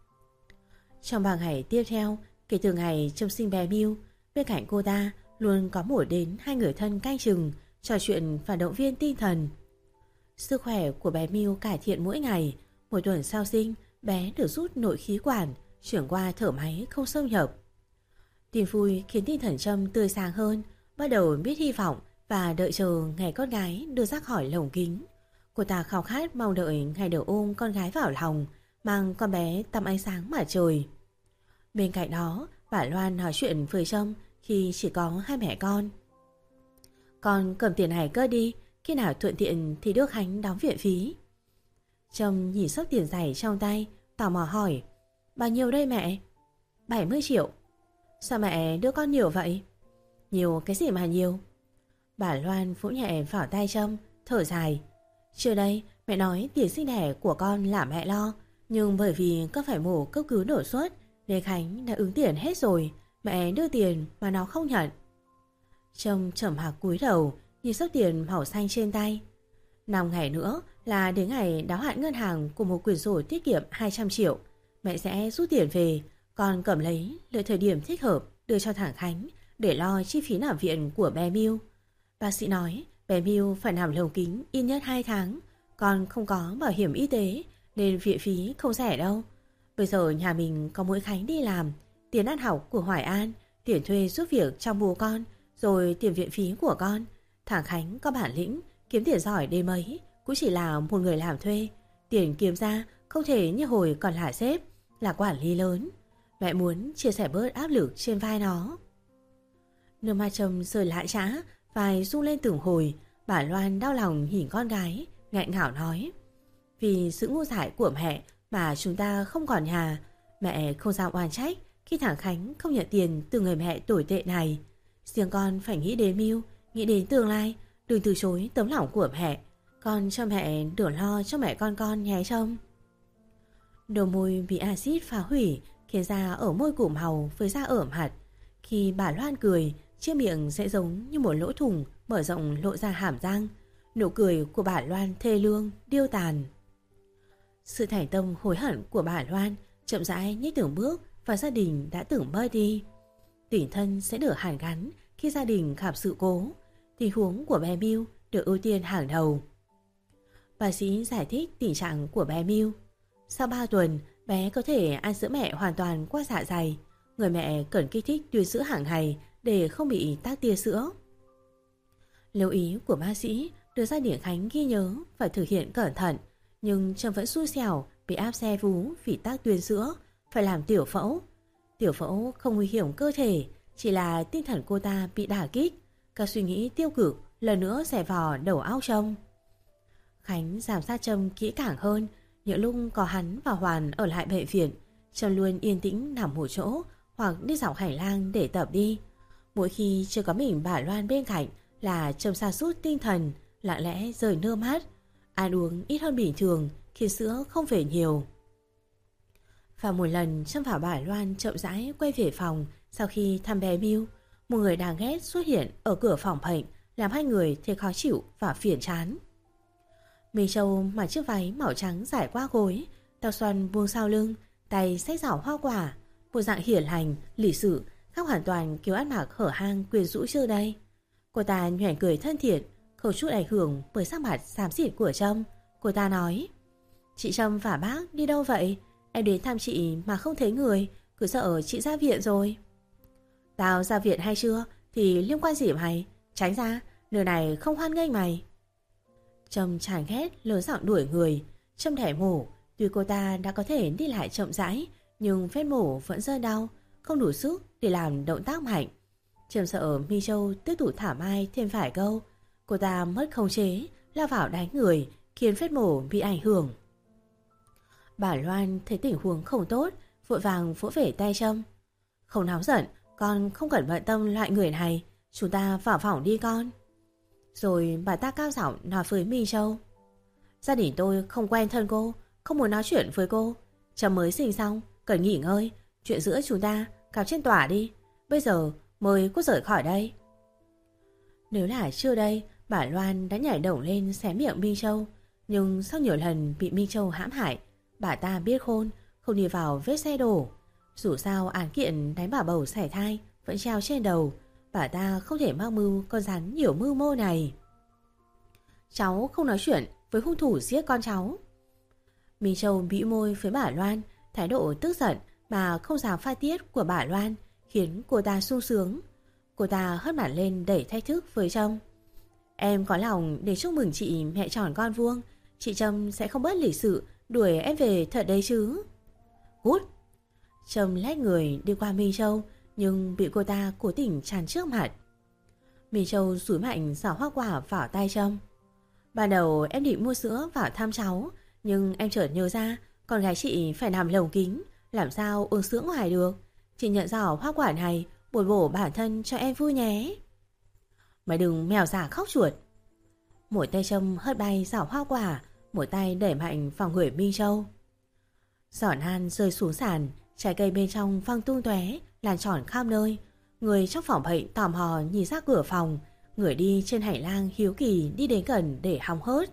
Trong ba ngày tiếp theo, kể từ ngày Trâm sinh bé Miu, bên cạnh cô ta luôn có một đến hai người thân canh chừng, trò chuyện và động viên tinh thần. Sức khỏe của bé Miu cải thiện mỗi ngày. Một tuần sau sinh, bé được rút nội khí quản, chuyển qua thở máy không xâm nhập. Tin vui khiến tinh thần Trâm tươi sáng hơn, bắt đầu biết hy vọng và đợi chờ ngày con gái đưa ra khỏi lồng kính. Cô ta khao khát mong đợi ngày được ôm con gái vào lòng, mang con bé tắm ánh sáng mặt trời. Bên cạnh đó, bà Loan nói chuyện với Trâm khi chỉ có hai mẹ con. Con cầm tiền hải cơ đi, khi nào thuận tiện thì đưa Khánh đóng viện phí. Trâm nhìn xốc tiền giày trong tay, tò mò hỏi: bao nhiêu đây mẹ? bảy mươi triệu. Sao mẹ đưa con nhiều vậy? Nhiều cái gì mà nhiều? Bà Loan vỗ nhẹ vào tay Trâm, thở dài. Trước đây mẹ nói tiền sinh đẻ của con là mẹ lo, nhưng bởi vì con phải mổ cấp cứu đột xuất nên Khánh đã ứng tiền hết rồi. Mẹ đưa tiền mà nó không nhận. Trâm trầm mặc cúi đầu nhìn số tiền màu xanh trên tay. Năm ngày nữa là đến ngày đáo hạn ngân hàng của một quyển sổ tiết kiệm hai trăm triệu. Mẹ sẽ rút tiền về, con cầm lấy đợi thời điểm thích hợp đưa cho thằng Khánh để lo chi phí nằm viện của bé Miu. Bác sĩ nói bé Miu phải nằm lồng kính ít nhất hai tháng. Con không có bảo hiểm y tế nên viện phí không rẻ đâu. Bây giờ nhà mình có mỗi Khánh đi làm, tiền ăn học của Hoài An, tiền thuê giúp việc trong bố con, rồi tiền viện phí của con. Thằng Khánh có bản lĩnh, kiếm tiền giỏi đến mấy cũng chỉ là một người làm thuê. Tiền kiếm ra không thể như hồi còn là sếp, là quản lý lớn. Mẹ muốn chia sẻ bớt áp lực trên vai nó. Nước mắt Trâm rơi lại trã, vai rung lên từng hồi. Bà Loan đau lòng nhìn con gái, nghẹn ngào nói: vì sự ngu dại của mẹ mà chúng ta không còn nhà. Mẹ không dám oan trách khi thằng Khánh không nhận tiền từ người mẹ tồi tệ này. Riêng con phải nghĩ đến Miu, nghĩ đến tương lai, đừng từ chối tấm lòng của mẹ. Con cho mẹ đổ lo cho mẹ con con nhé Trâm. Đôi môi bị axit phá hủy khiến da ở môi cụm hàu với da ở mặt. Khi bà Loan cười, chiếc miệng sẽ giống như một lỗ thủng mở rộng lộ ra hàm răng. Nụ cười của bà Loan thê lương, điêu tàn. Sự thành tâm hối hận của bà Loan chậm rãi nhích từng bước và gia đình đã từng bơi đi. Tình thân sẽ được hàn gắn khi gia đình gặp sự cố. Tình huống của bé Miu được ưu tiên hàng đầu. Bác sĩ giải thích tình trạng của bé Miu. Sau ba tuần, bé có thể ăn sữa mẹ hoàn toàn qua dạ dày. Người mẹ cần kích thích tuyến sữa hàng ngày để không bị tắc tia sữa. Lưu ý của bác sĩ được gia đình Khánh ghi nhớ và thực hiện cẩn thận. Nhưng Trâm vẫn xui xẻo bị áp xe vú vì tắc tuyến sữa, phải làm tiểu phẫu. Tiểu phẫu không nguy hiểm cơ thể, chỉ là tinh thần cô ta bị đả kích. Các suy nghĩ tiêu cực lần nữa xẻ vò đầu óc Trâm. Khánh giám sát Trâm kỹ càng hơn. Những lúc có hắn và Hoàn ở lại bệnh viện, Trâm luôn yên tĩnh nằm một chỗ hoặc đi dọc hành lang để tập đi. Mỗi khi chưa có mình bà Loan bên cạnh là Trâm sa sút tinh thần, lặng lẽ rời nước mắt. Ăn uống ít hơn bình thường khiến sữa không về nhiều. Và một lần Trâm và bà Loan chậm rãi quay về phòng sau khi thăm bé Miu, một người đáng ghét xuất hiện ở cửa phòng bệnh làm hai người thấy khó chịu và phiền chán. Mì Châu mặc chiếc váy màu trắng dài qua gối, tóc xoăn buông sau lưng, tay xách giỏ hoa quả, bộ dạng hiền lành, lịch sự, khác hoàn toàn kiểu ăn mặc hở hang quyến rũ trước đây. Cô ta nhoẻn cười thân thiện, không chút ảnh hưởng bởi sắc mặt xám xịt của Trâm. Cô ta nói: chị Trâm và bác đi đâu vậy? Em đến thăm chị mà không thấy người, cứ sợ chị ra viện rồi. Tao ra viện hay chưa thì liên quan gì mày? Tránh ra, nơi này không hoan nghênh mày. Trâm chán ghét lớn giọng đuổi người. Trâm thẻ mổ, tuy cô ta đã có thể đi lại chậm rãi, nhưng vết mổ vẫn rất đau, không đủ sức để làm động tác mạnh. Trâm sợ Mi Châu tiếp tục thả Mai thêm vài câu, cô ta mất khống chế, lao vào đánh người, khiến vết mổ bị ảnh hưởng. Bà Loan thấy tình huống không tốt, vội vàng vỗ về tay Trâm. Không nóng giận, con không cần bận tâm loại người này, chúng ta vào phòng đi con. Rồi bà ta cao giọng nói với Mi Châu. Gia đình tôi không quen thân cô, không muốn nói chuyện với cô. Trâm mới sinh xong, cần nghỉ ngơi, chuyện giữa chúng ta cáo trên tòa đi. Bây giờ mời cô rời khỏi đây. Nếu là chưa đây, bà Loan đã nhảy đầu lên xé miệng Mi Châu, nhưng sau nhiều lần bị Mi Châu hãm hại, bà ta biết khôn, không đi vào vết xe đổ. Dù sao án kiện đánh bà bầu sảy thai vẫn treo trên đầu, bà ta không thể mắc mưu con rắn nhiều mưu mô này. Cháu không nói chuyện với hung thủ giết con cháu. Mi Châu bĩu môi với bà Loan, thái độ tức giận mà không dám pha tiết của bà Loan khiến cô ta sung sướng. Cô ta hất mặt lên đẩy thách thức với Trâm. Em có lòng để chúc mừng chị mẹ tròn con vuông, chị Trâm sẽ không bớt lịch sự đuổi em về thật đấy chứ. Cút. Trâm lách người đi qua Mi Châu, nhưng bị cô ta cố tình chắn trước mặt. Mi Châu dúi mạnh giỏ hoa quả vào tay Trâm. Ban đầu em định mua sữa vào thăm cháu, nhưng em chợt nhớ ra con gái chị phải nằm lồng kính, làm sao uống sữa ngoài được. Chị nhận giỏ hoa quả này bồi bổ bản thân cho em vui nhé. Mày đừng mèo già khóc chuột. Một tay Trâm hất bay giỏ hoa quả, một tay đẩy mạnh vào người Mi Châu. Giỏ nan rơi xuống sàn, trái cây bên trong văng tung tóe, lan tròn khắp nơi. Người trong phòng bệnh tò mò nhìn ra cửa phòng, người đi trên hành lang hiếu kỳ đi đến gần để hóng hớt.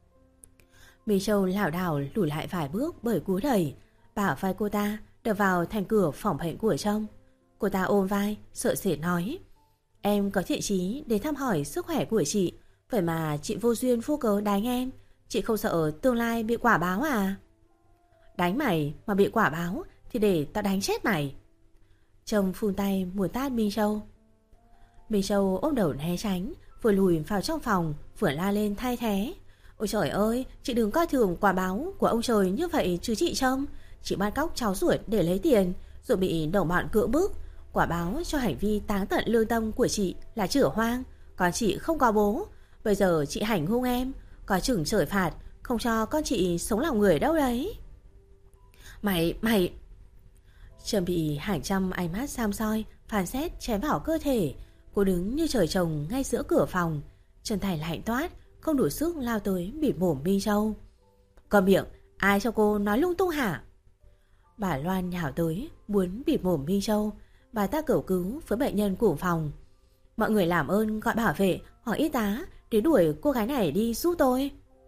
Mi Châu lảo đảo lùi lại vài bước bởi cú đẩy, bả vai cô ta đập vào thành cửa phòng bệnh của Trâm. Cô ta ôm vai, sợ sệt nói: Em có thiện chí đến thăm hỏi sức khỏe của chị, vậy mà chị vô duyên vô cớ đánh em. Chị không sợ tương lai bị quả báo à? Đánh mày mà bị quả báo thì để tao đánh chết mày. Trâm phun tay muốn tát Mi Châu. Mi Châu ôm đầu né tránh, vừa lùi vào trong phòng vừa la lên thay thế. Ôi trời ơi, chị đừng coi thường quả báo của ông trời như vậy chứ chị Trâm. Chị bắt cóc cháu ruột để lấy tiền, rồi bị đồng bọn cưỡng bức. Quả báo cho hành vi táng tận lương tâm của chị là chửa hoang, còn chị không có bố. Bây giờ chị hành hung em, có chừng trời phạt, không cho con chị sống lòng người đâu đấy. Mày, mày... Trâm bị hàng trăm ánh mắt xăm soi, phán xét chém vào cơ thể. Cô đứng như trời trồng ngay giữa cửa phòng, chân tay lạnh toát, không đủ sức lao tới bịt mồm Mi Châu. Cầm miệng, ai cho cô nói lung tung hả? Bà Loan nhào tới, muốn bịt mồm Mi Châu. Bà ta cầu cứu với bệnh nhân của phòng. Mọi người làm ơn gọi bảo vệ hoặc y tá để đuổi cô gái này đi giúp tôi.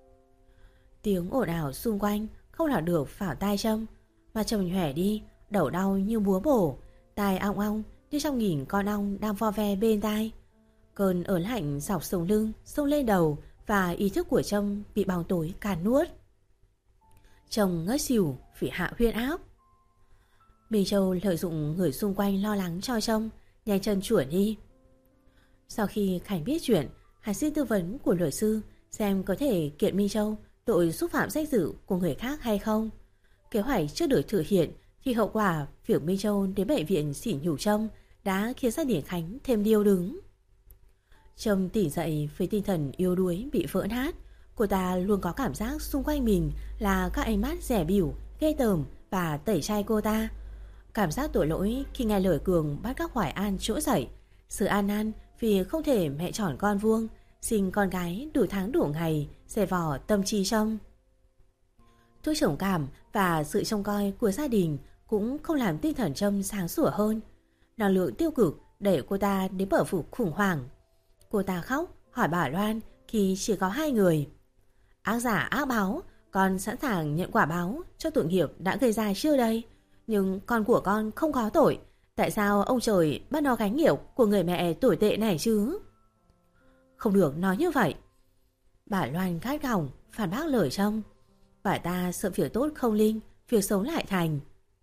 Tiếng ồn ào xung quanh không làm được vào tai Trâm, mà Trâm nhòe đi, đầu đau như búa bổ, tai ong ong như trong nghìn con ong đang vo ve bên tai. Cơn ớn lạnh dọc sống lưng xông lên đầu và ý thức của Trâm bị bóng tối càn nuốt. Trông ngất xỉu vì hạ huyết áp. Mi Châu lợi dụng người xung quanh lo lắng cho Trâm, nhanh chân chuồn đi. Sau khi Khánh biết chuyện, hắn xin tư vấn của luật sư xem có thể kiện Mi Châu tội xúc phạm danh dự của người khác hay không. Kế hoạch chưa được thực hiện thì hậu quả việc Mi Châu đến bệnh viện xỉ nhục Trâm đã khiến gia đình Khánh thêm điêu đứng. Trâm tỉnh dậy với tinh thần yếu đuối bị vỡ nát. Cô ta luôn có cảm giác xung quanh mình là các ánh mắt rẻ bỉu, ghê tởm và tẩy chay cô ta. Cảm giác tội lỗi khi nghe lời Cường bắt các Hoài An trỗi dậy, sự an năn vì không thể mẹ tròn con vuông, sinh con gái đủ tháng đủ ngày, dè vò tâm trí Trâm. Thuốc trầm cảm và sự trông coi của gia đình cũng không làm tinh thần Trâm sáng sủa hơn. Năng lượng tiêu cực đẩy cô ta đến bờ vực khủng hoảng. Cô ta khóc hỏi bà Loan khi chỉ có hai người. Ác giả ác báo, con sẵn sàng nhận quả báo cho tội nghiệp đã gây ra chưa đây? Nhưng con của con không có tội, tại sao ông trời bắt nó gánh nghiệp của người mẹ tồi tệ này chứ? Không được nói như vậy. Bà Loan gắt gỏng phản bác lời Trâm. Bà ta sợ việc tốt không linh, việc xấu lại thành.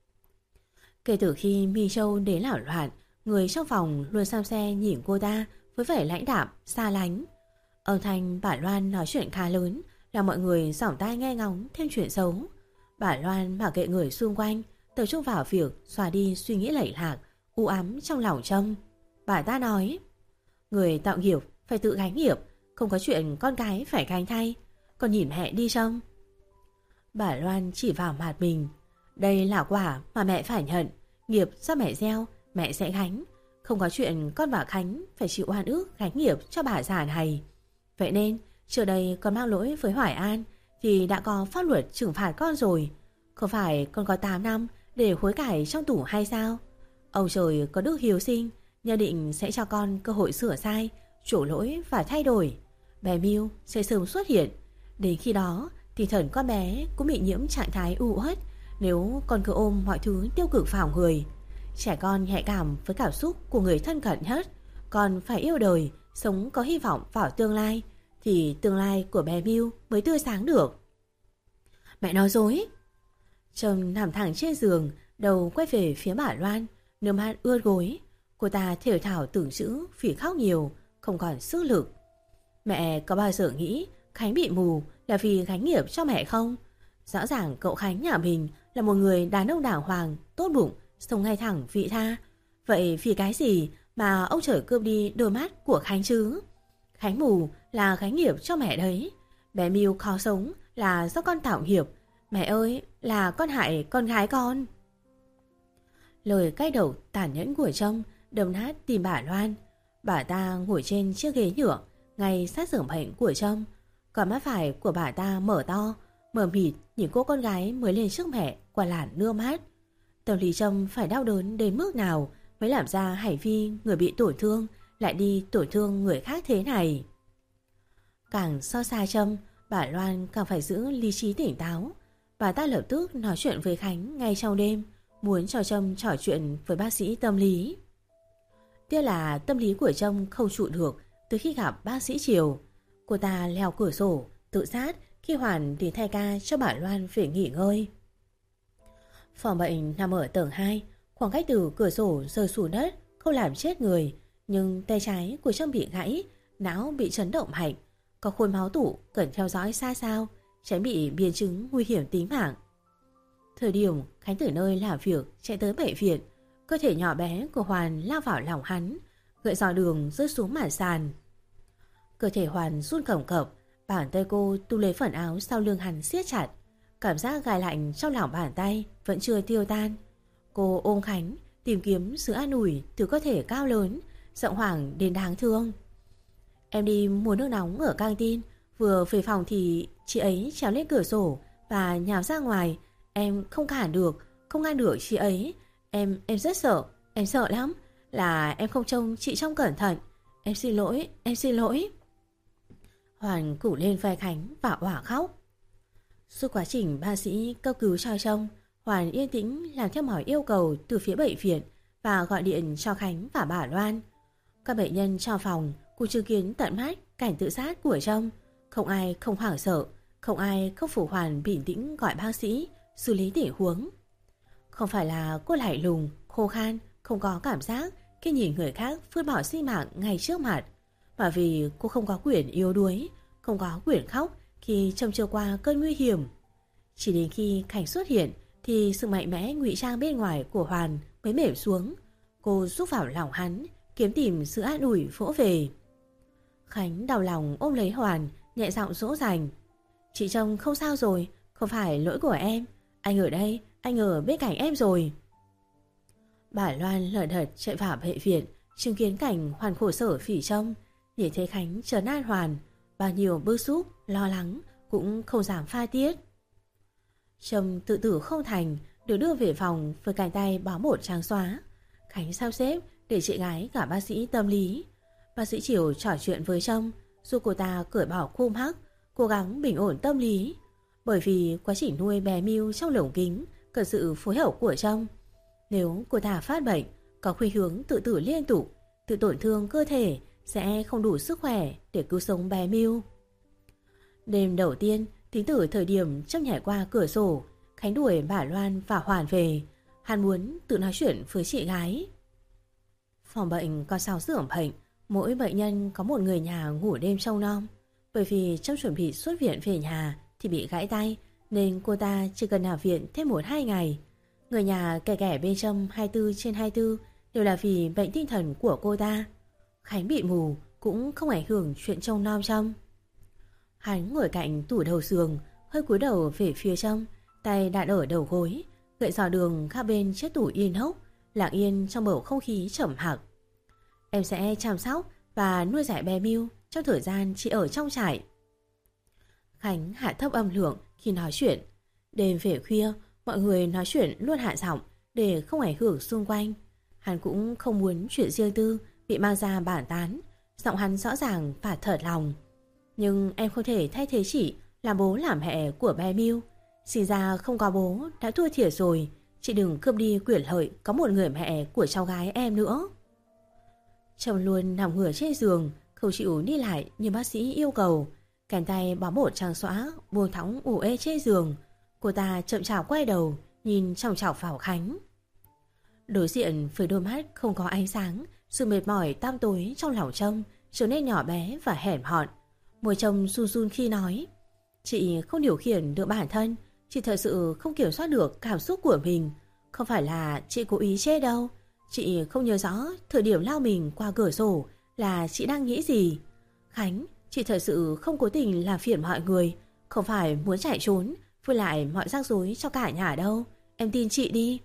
Kể từ khi Mi Châu đến lảo loạn, người trong phòng luôn xăm xe nhìn cô ta với vẻ lãnh đạm, xa lánh. Âm thanh bà Loan nói chuyện khá lớn, làm mọi người giỏng tai nghe ngóng thêm chuyện xấu. Bà Loan mặc kệ người xung quanh, tập trung vào việc xóa đi suy nghĩ lệch lạc, u ám trong lòng Trâm. Bà ta nói, người tạo nghiệp phải tự gánh nghiệp, không có chuyện con cái phải gánh thay. Còn nhìn mẹ đi Trâm. Bà Loan chỉ vào mặt mình. Đây là quả mà mẹ phải nhận. Nghiệp do mẹ gieo, mẹ sẽ gánh. Không có chuyện con và Khánh phải chịu oan ức gánh nghiệp cho bà già này. Vậy nên trước đây con mang lỗi với Hoài An thì đã có pháp luật trừng phạt con rồi. Không phải con có tám năm để hối cải trong tủ hay sao? Ông trời có đức hiếu sinh, nhất định sẽ cho con cơ hội sửa sai, chủ lỗi và thay đổi. Bé Miu sẽ sớm xuất hiện. Đến khi đó tinh thần con bé cũng bị nhiễm trạng thái u uất. Nếu con cứ ôm mọi thứ tiêu cực vào người. Trẻ con nhạy cảm với cảm xúc của người thân cận nhất. Con phải yêu đời, sống có hy vọng vào tương lai, thì tương lai của bé Miu mới tươi sáng được. Mẹ nói dối. Trâm nằm thẳng trên giường, đầu quay về phía bà Loan, nước mắt ướt gối. Cô ta thều thào tưởng chữ vì khóc nhiều, không còn sức lực. Mẹ có bao giờ nghĩ Khánh bị mù là vì gánh nghiệp cho mẹ không? Rõ ràng cậu Khánh nhà mình là một người đàn ông đàng hoàng, tốt bụng, sống ngay thẳng vị tha. Vậy vì cái gì mà ông trời cướp đi đôi mắt của Khánh chứ? Khánh mù là gánh nghiệp cho mẹ đấy. Bé Miu khó sống là do con tạo nghiệp. Mẹ ơi, là con hại con gái con. Lời cay đầu tàn nhẫn của Trâm đâm nát tim bà Loan. Bà ta ngồi trên chiếc ghế nhựa ngay sát giường bệnh của Trâm. Còn mắt phải của bà ta mở to, mờ mịt nhìn cô con gái mới lên trước mẹ qua làn nước mắt. Tâm lý Trâm phải đau đớn đến mức nào mới làm ra hành vi người bị tổn thương lại đi tổn thương người khác thế này. Càng so xa Trâm, bà Loan càng phải giữ lý trí tỉnh táo. Bà ta lập tức nói chuyện với Khánh ngay trong đêm, muốn cho Trâm trò chuyện với bác sĩ tâm lý. Tiếc là tâm lý của Trâm không trụ được từ khi gặp bác sĩ Triều. Cô ta leo cửa sổ, tự sát khi Hoàn đến thay ca cho bà Loan về nghỉ ngơi. Phòng bệnh nằm ở tầng hai, khoảng cách từ cửa sổ rơi xuống đất không làm chết người, nhưng tay trái của Trâm bị gãy, não bị chấn động mạnh, có khối máu tụ cần theo dõi xa sao, tránh bị biến chứng nguy hiểm tính mạng. Thời điểm Khánh từ nơi làm việc chạy tới bệnh viện, cơ thể nhỏ bé của Hoàn lao vào lòng hắn, gậy dò đường rơi xuống mặt sàn. Cơ thể Hoàn run cầm cập, bàn tay cô tu lấy phần áo sau lưng hắn siết chặt. Cảm giác gai lạnh trong lòng bàn tay vẫn chưa tiêu tan. Cô ôm Khánh, tìm kiếm sự an ủi từ cơ thể cao lớn, giọng hoảng đến đáng thương. Em đi mua nước nóng ở căng tin, vừa về phòng thì chị ấy trèo lên cửa sổ và nhào ra ngoài. Em không cản được, không ngăn được chị ấy. Em em rất sợ, em sợ lắm. Là em không trông chị trông cẩn thận. Em xin lỗi, em xin lỗi. Hoàn củ lên vai Khánh và òa khóc. Suốt quá trình bác sĩ cấp cứu cho Trâm, Hoàn yên tĩnh làm theo mọi yêu cầu từ phía bệnh viện và gọi điện cho Khánh và bà Loan. Các bệnh nhân trong phòng cũng chứng kiến tận mắt cảnh tự sát của Trâm. Không ai không hoảng sợ, không ai không phủ Hoàn bình tĩnh gọi bác sĩ xử lý tình huống. Không phải là cô lạnh lùng, khô khan, không có cảm giác khi nhìn người khác vứt bỏ sinh mạng ngay trước mặt, mà vì cô không có quyền yếu đuối, không có quyền khóc khi Trâm chưa qua cơn nguy hiểm. Chỉ đến khi Khánh xuất hiện thì sự mạnh mẽ ngụy trang bên ngoài của Hoàn mới mềm xuống. Cô rút vào lòng hắn, kiếm tìm sự an ủi vỗ về. Khánh đau lòng ôm lấy Hoàn, nhẹ giọng dỗ dành. Chị Trâm không sao rồi, không phải lỗi của em. Anh ở đây, anh ở bên cạnh em rồi. Bà Loan lợn đợt chạy vào bệnh viện, chứng kiến cảnh Hoàn khổ sở phỉ Trâm. Nhìn thấy Khánh trấn an Hoàn, bao nhiêu bức xúc, lo lắng cũng không dám pha tiết. Trâm tự tử không thành, được đưa về phòng với cánh tay bó bột trắng xóa. Khánh sao xếp để chị gái cả bác sĩ tâm lý. Bác sĩ Triều trò chuyện với Trâm, giúp cô ta cởi bỏ khung hắc, cố gắng bình ổn tâm lý. Bởi vì quá trình nuôi bé Miu trong lồng kính cần sự phối hợp của Trâm. Nếu cô ta phát bệnh, có khuynh hướng tự tử liên tục, tự tổn thương cơ thể, sẽ không đủ sức khỏe để cứu sống bé Miu. Đêm đầu tiên, tính từ thời điểm Trâm nhảy qua cửa sổ, Khánh đuổi bà Loan và Hoàn về. Hắn muốn tự nói chuyện với chị gái. Phòng bệnh có sáu giường bệnh, mỗi bệnh nhân có một người nhà ngủ đêm trông nom. Bởi vì trong chuẩn bị xuất viện về nhà thì bị gãy tay, nên cô ta chỉ cần nằm viện thêm một hai ngày. Người nhà kẻ kẻ bên trong hai mươi bốn trên hai mươi bốn đều là vì bệnh tinh thần của cô ta. Khánh bị mù cũng không ảnh hưởng chuyện trông nom trong. Hắn ngồi cạnh tủ đầu giường, hơi cúi đầu về phía trong, tay đặt ở đầu gối, gậy dò đường khác bên chiếc tủ inox, lặng yên trong bầu không khí trầm mặc. Em sẽ chăm sóc và nuôi dạy bé Miu trong thời gian chị ở trong trại. Khánh hạ thấp âm lượng khi nói chuyện. Đêm về khuya, mọi người nói chuyện luôn hạ giọng để không ảnh hưởng xung quanh. Hắn cũng không muốn chuyện riêng tư bị mang ra bàn tán. Giọng hắn rõ ràng và thật lòng. Nhưng em không thể thay thế chị làm bố làm mẹ của bé Miu. Sinh ra không có bố đã thua thiệt rồi. Chị đừng cướp đi quyền lợi có một người mẹ của cháu gái em nữa. Chồng luôn nằm ngửa trên giường, không chịu đi lại như bác sĩ yêu cầu. Cánh tay bó một trang xóa buông thõng ủ ê trên giường. Cô ta chậm chạp quay đầu, nhìn chòng chọc vào Khánh. Đối diện với đôi mắt không có ánh sáng, sự mệt mỏi tăm tối trong lòng trông trở nên nhỏ bé và hẻm họn. Môi trông run run khi nói: chị không điều khiển được bản thân, chị thật sự không kiểm soát được cảm xúc của mình. Không phải là chị cố ý chê đâu. Chị không nhớ rõ thời điểm lao mình qua cửa sổ là chị đang nghĩ gì. Khánh, chị thật sự không cố tình làm phiền mọi người, không phải muốn chạy trốn với lại mọi rắc rối cho cả nhà đâu. Em tin chị đi.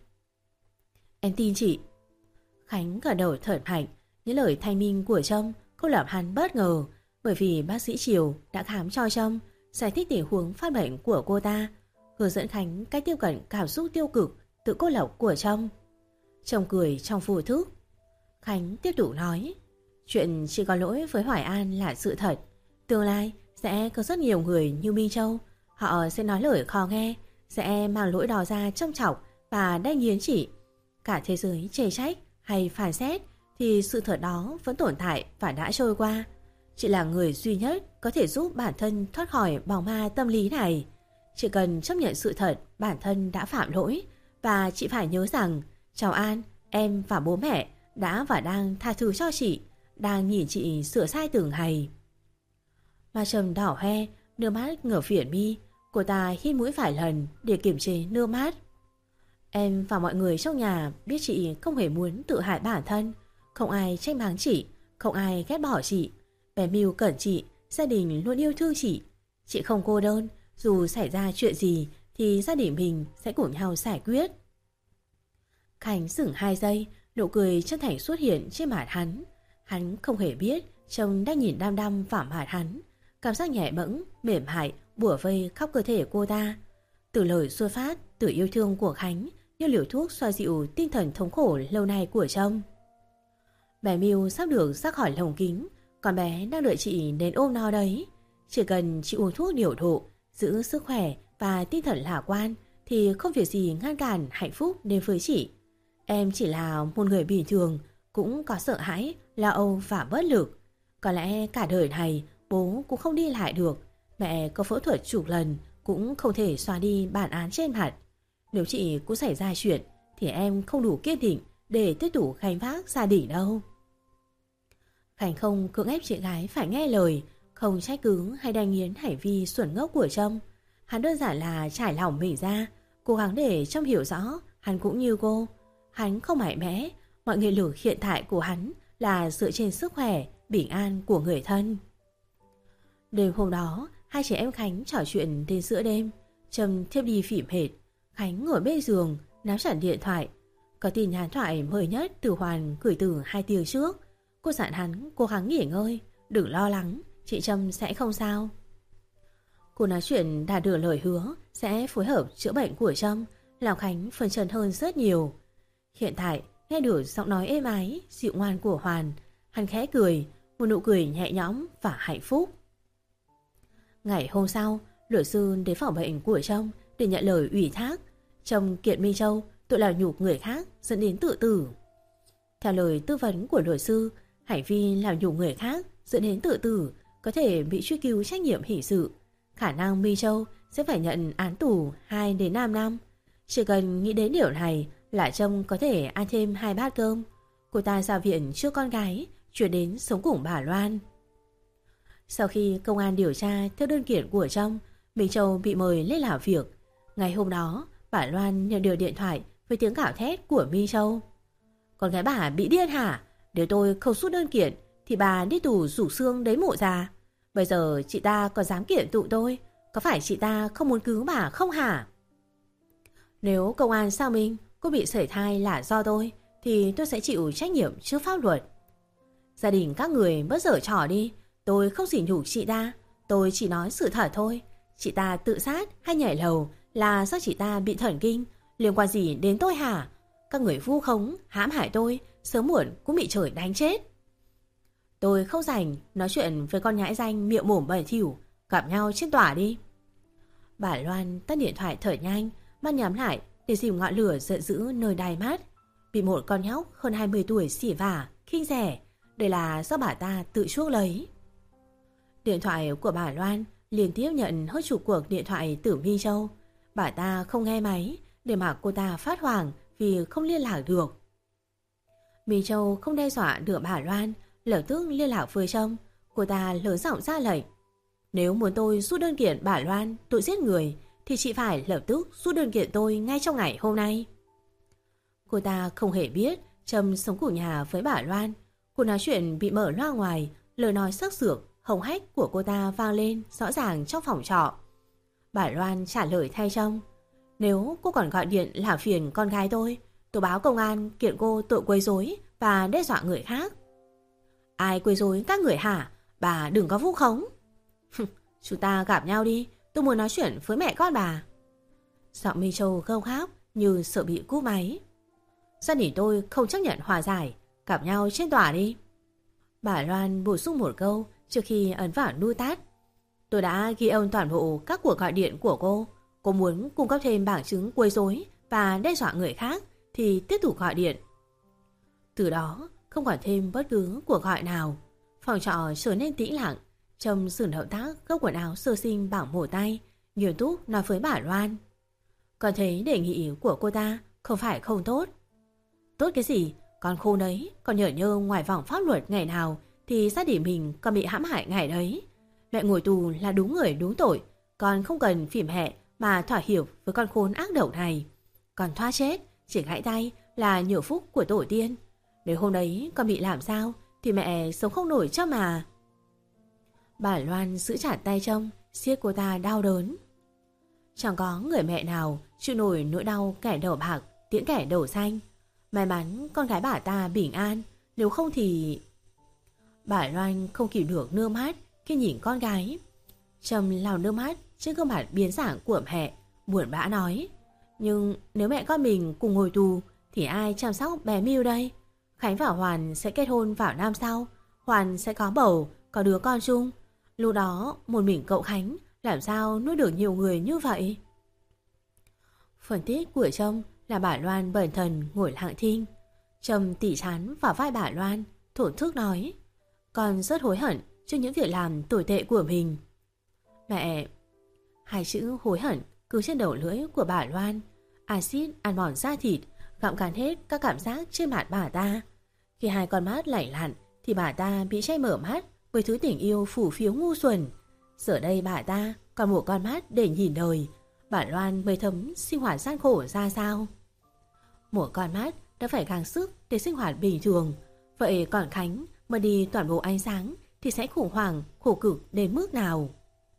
Em tin chị. Khánh gật đầu thở mạnh. Những lời thanh minh của Trâm không làm hắn bất ngờ, bởi vì bác sĩ Triều đã khám cho Trâm, giải thích tình huống phát bệnh của cô ta, hướng dẫn Khánh cách tiếp cận cảm xúc tiêu cực tự cô lộc của Trâm. Trâm cười trong vô thức. Khánh tiếp tục nói: chuyện chị có lỗi với Hoài An là sự thật. Tương lai sẽ có rất nhiều người như Minh Châu, họ sẽ nói lời khó nghe, sẽ mang lỗi đó ra trông chọc và đay nghiến chị. Cả thế giới chê trách hay phản xét thì sự thật đó vẫn tồn tại và đã trôi qua. Chị là người duy nhất có thể giúp bản thân thoát khỏi bóng ma tâm lý này. Chỉ cần chấp nhận sự thật bản thân đã phạm lỗi, và chị phải nhớ rằng cháu An, em và bố mẹ đã và đang tha thứ cho chị, đang nhìn chị sửa sai từng ngày. Mà Trâm đỏ hoe, nước mắt ngửa phiền mi. Cô ta hít mũi vài lần để kiềm chế nước mắt. Em và mọi người trong nhà biết chị không hề muốn tự hại bản thân. Không ai trách mắng chị, không ai ghét bỏ chị. Bé Miu cẩn chị, gia đình luôn yêu thương chị. Chị không cô đơn, dù xảy ra chuyện gì thì gia đình mình sẽ cùng nhau giải quyết. Khánh dừng hai giây, nụ cười chân thành xuất hiện trên mặt hắn. Hắn không hề biết chồng đang nhìn đăm đăm vào mặt hắn. Cảm giác nhẹ bẫng, mềm mại bủa vây khắp cơ thể cô ta. Từ lời xuất phát, từ yêu thương của Khánh như liều thuốc xoa dịu tinh thần thống khổ lâu nay của Trâm. Bé Miu sắp được rắc khỏi lồng kính, con bé đang đợi chị đến ôm nó đấy. Chỉ cần chị uống thuốc điều độ, giữ sức khỏe và tinh thần lạc quan thì không việc gì ngăn cản hạnh phúc đến với chị. Em chỉ là một người bình thường, cũng có sợ hãi, lo âu và bất lực. Có lẽ cả đời này bố cũng không đi lại được, mẹ có phẫu thuật chục lần cũng không thể xóa đi bản án trên mặt. Nếu chị cũng xảy ra chuyện thì em không đủ kiên định để tiếp tục gánh vác gia đình đâu. Khánh không cưỡng ép chị gái phải nghe lời, không trách cứ hay đanh nghiến hành vi xuẩn ngốc của Trâm. Hắn đơn giản là trải lòng mình ra, cố gắng để Trâm hiểu rõ hắn cũng như cô. Hắn không mạnh mẽ, mọi nghị lực hiện tại của hắn là dựa trên sức khỏe, bình an của người thân. Đêm hôm đó, hai chị em Khánh trò chuyện đến giữa đêm. Trâm thiếp đi phỉm hệt. Khánh ngồi bên giường, nắm chặt điện thoại. Có tin nhắn thoại mới nhất từ Hoàn gửi từ hai tiếng trước. Cô dặn hắn cố gắng nghỉ ngơi, đừng lo lắng, chị Trâm sẽ không sao. Cô nói chuyện đạt được lời hứa sẽ phối hợp chữa bệnh của Trâm, làm Khánh phấn chấn hơn rất nhiều. Hiện tại, nghe được giọng nói êm ái, dịu ngoan của Hoàn, hắn khẽ cười, một nụ cười nhẹ nhõm và hạnh phúc. Ngày hôm sau, luật sư đến phòng bệnh của Trâm để nhận lời ủy thác. Trâm kiện Minh Châu tội làm nhục người khác dẫn đến tự tử. Theo lời tư vấn của luật sư, hành vi làm nhục người khác dẫn đến tự tử có thể bị truy cứu trách nhiệm hình sự. Khả năng Minh Châu sẽ phải nhận án tù hai đến năm năm. Chỉ cần nghĩ đến điều này là Trâm có thể ăn thêm hai bát cơm. Cô ta ra viện trước con gái, chuyển đến sống cùng bà Loan. Sau khi công an điều tra theo đơn kiện của Trâm, Minh Châu bị mời lên làm việc. Ngày hôm đó, bà Loan nhận được điện thoại với tiếng gào thét của Minh Châu. Con gái bà bị điên hả? Nếu tôi không rút đơn kiện thì bà đi tù rủ xương đấy mộ già. Bây giờ chị ta còn dám kiện tụng tôi, có phải chị ta không muốn cứu bà không hả? Nếu công an xác minh cô bị sởi thai là do tôi thì tôi sẽ chịu trách nhiệm trước pháp luật. Gia đình các người bớt giở trò đi. Tôi không sỉ nhục chị ta, tôi chỉ nói sự thật thôi. Chị ta tự sát hay nhảy lầu là do chị ta bị thần kinh, liên quan gì đến tôi hả? Các người vu khống, hãm hại tôi, sớm muộn cũng bị trời đánh chết. Tôi không rảnh nói chuyện với con nhãi danh miệng mồm bẩn thỉu, gặp nhau trên tòa đi. Bà Loan tắt điện thoại thở nhanh, mắt nhắm lại để dìm ngọn lửa giận dữ nơi đáy mắt. Bị một con nhóc hơn hai mươi tuổi xỉ vả, khinh rẻ, đây là do bà ta tự chuốc lấy. Điện thoại của bà Loan liên tiếp nhận hơn chục cuộc điện thoại từ Minh Châu. Bà ta không nghe máy để mà cô ta phát hoảng vì không liên lạc được. Minh Châu không đe dọa được bà Loan, lập tức liên lạc với Trâm. Cô ta lớn giọng ra lệnh: nếu muốn tôi rút đơn kiện bà Loan tội giết người thì chị phải lập tức rút đơn kiện tôi ngay trong ngày hôm nay. Cô ta không hề biết Trâm sống cùng nhà với bà Loan. Cuộc nói chuyện bị mở loa ngoài, lời nói sắc sược hống hách của cô ta vang lên rõ ràng trong phòng trọ. Bà Loan trả lời thay Trâm: nếu cô còn gọi điện làm phiền con gái tôi, tôi báo công an kiện cô tội quấy rối và đe dọa người khác. Ai quấy rối các người hả? Bà đừng có vu khống. Chúng ta gặp nhau đi, tôi muốn nói chuyện với mẹ con bà. Giọng Minh Châu gâu gáp như sợ bị cúp máy. Gia đình tôi không chấp nhận hòa giải, gặp nhau trên tòa đi. Bà Loan bổ sung một câu trước khi ấn vào nút tắt. Tôi đã ghi âm toàn bộ các cuộc gọi điện của cô. Cô muốn cung cấp thêm bằng chứng quấy rối và đe dọa người khác thì tiếp tục gọi điện. Từ đó không còn thêm bất cứ cuộc gọi nào. Phòng trọ trở nên tĩnh lặng. Trâm dừng động tác gấp quần áo sơ sinh bằng mổ tay, nghiêm túc nói với bà Loan. Con thấy đề nghị của cô ta không phải không tốt. Tốt cái gì? Con khôn đấy, con nhở nhơ ngoài vòng pháp luật ngày nào thì gia đình mình còn bị hãm hại ngày đấy. Mẹ ngồi tù là đúng người đúng tội. Con không cần phỉm hẹ mà thỏa hiệp với con khốn ác độc này. Con thoát chết, chỉ gãy tay là nhờ phúc của tổ tiên. Nếu hôm đấy con bị làm sao thì mẹ sống không nổi cho mà. Bà Loan giữ chặt tay Trâm, siết cô ta đau đớn. Chẳng có người mẹ nào chịu nổi nỗi đau kẻ đầu bạc tiễn kẻ đầu xanh. May mắn con gái bà ta bình an, nếu không thì... Bà Loan không kìm được nước mắt khi nhìn con gái. Trâm lau nước mắt trên gương mặt biến dạng của mẹ, buồn bã nói. Nhưng nếu mẹ con mình cùng ngồi tù thì ai chăm sóc bé Miu đây? Khánh và Hoàn sẽ kết hôn vào năm sau. Hoàn sẽ có bầu, có đứa con chung. Lúc đó một mình cậu Khánh làm sao nuôi được nhiều người như vậy? Phân tích của Trâm là bà Loan bần thần ngồi lặng thinh. Trâm tỉ chán vào vai bà Loan, thổn thức nói. Con rất hối hận trước những việc làm tồi tệ của mình. Mẹ... Hai chữ hối hận cứ trên đầu lưỡi của bà Loan. Axit ăn mòn da thịt, gặm cắn hết các cảm giác trên mặt bà ta. Khi hai con mắt lạnh lặn thì bà ta bị che mở mắt với thứ tình yêu phủ phiếu ngu xuẩn. Giờ đây bà ta còn một con mắt để nhìn đời. Bà Loan mới thấm sinh hoạt gian khổ ra sao. Một con mắt đã phải gắng sức để sinh hoạt bình thường. Vậy còn Khánh mà đi toàn bộ ánh sáng thì sẽ khủng hoảng, khổ cực đến mức nào?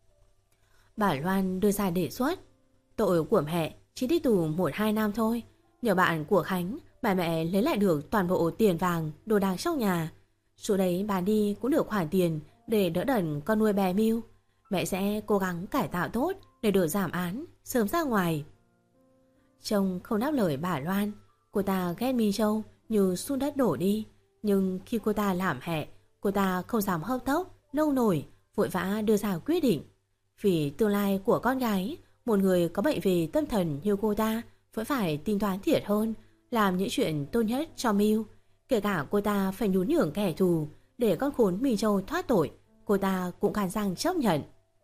Bà Loan đưa ra đề xuất. Tội của mẹ chỉ đi tù một hai năm thôi. Nhờ bạn của Khánh, bà mẹ lấy lại được toàn bộ tiền vàng, đồ đạc trong nhà. Số đấy bán đi cũng được khoản tiền để đỡ đần con nuôi bé Miu. Mẹ sẽ cố gắng cải tạo tốt để được giảm án, sớm ra ngoài. Trông không đáp lời bà Loan. Cô ta ghét Minh Châu như sun đất đổ đi. Nhưng khi cô ta làm mẹ, cô ta không dám hấp tốc, nông nổi, vội vã đưa ra quyết định. Vì tương lai của con gái, một người có bệnh về tâm thần như cô ta vẫn phải tính toán thiệt hơn, làm những chuyện tốt nhất cho Miu. Kể cả cô ta phải nhún nhường kẻ thù để con khốn Minh Châu thoát tội, cô ta cũng cắn răng chấp nhận.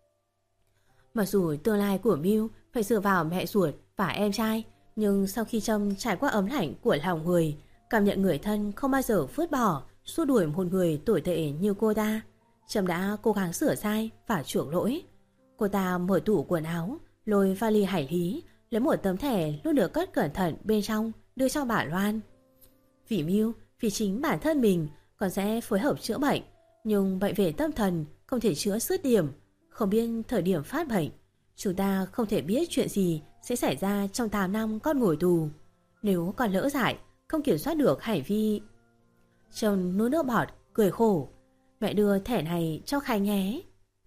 Mặc dù tương lai của Miu phải dựa vào mẹ ruột và em trai, nhưng sau khi Trâm trải qua ấm lạnh của lòng người, cảm nhận người thân không bao giờ phớt bỏ, xua đuổi một người tồi tệ như cô ta, Trâm đã cố gắng sửa sai và chuộc lỗi. Cô ta mở tủ quần áo, lôi vali hải lý, lấy một tấm thẻ luôn được cất cẩn thận bên trong đưa cho bà Loan. Vì mưu, vì chính bản thân mình còn sẽ phối hợp chữa bệnh, nhưng bệnh về tâm thần không thể chữa dứt điểm, không biết thời điểm phát bệnh. Chúng ta không thể biết chuyện gì sẽ xảy ra trong tám năm con ngồi tù. Nếu còn lỡ dại, không kiểm soát được hành vi. Trông nuốt nước bọt, cười khổ. Mẹ đưa thẻ này cho Khánh nhé.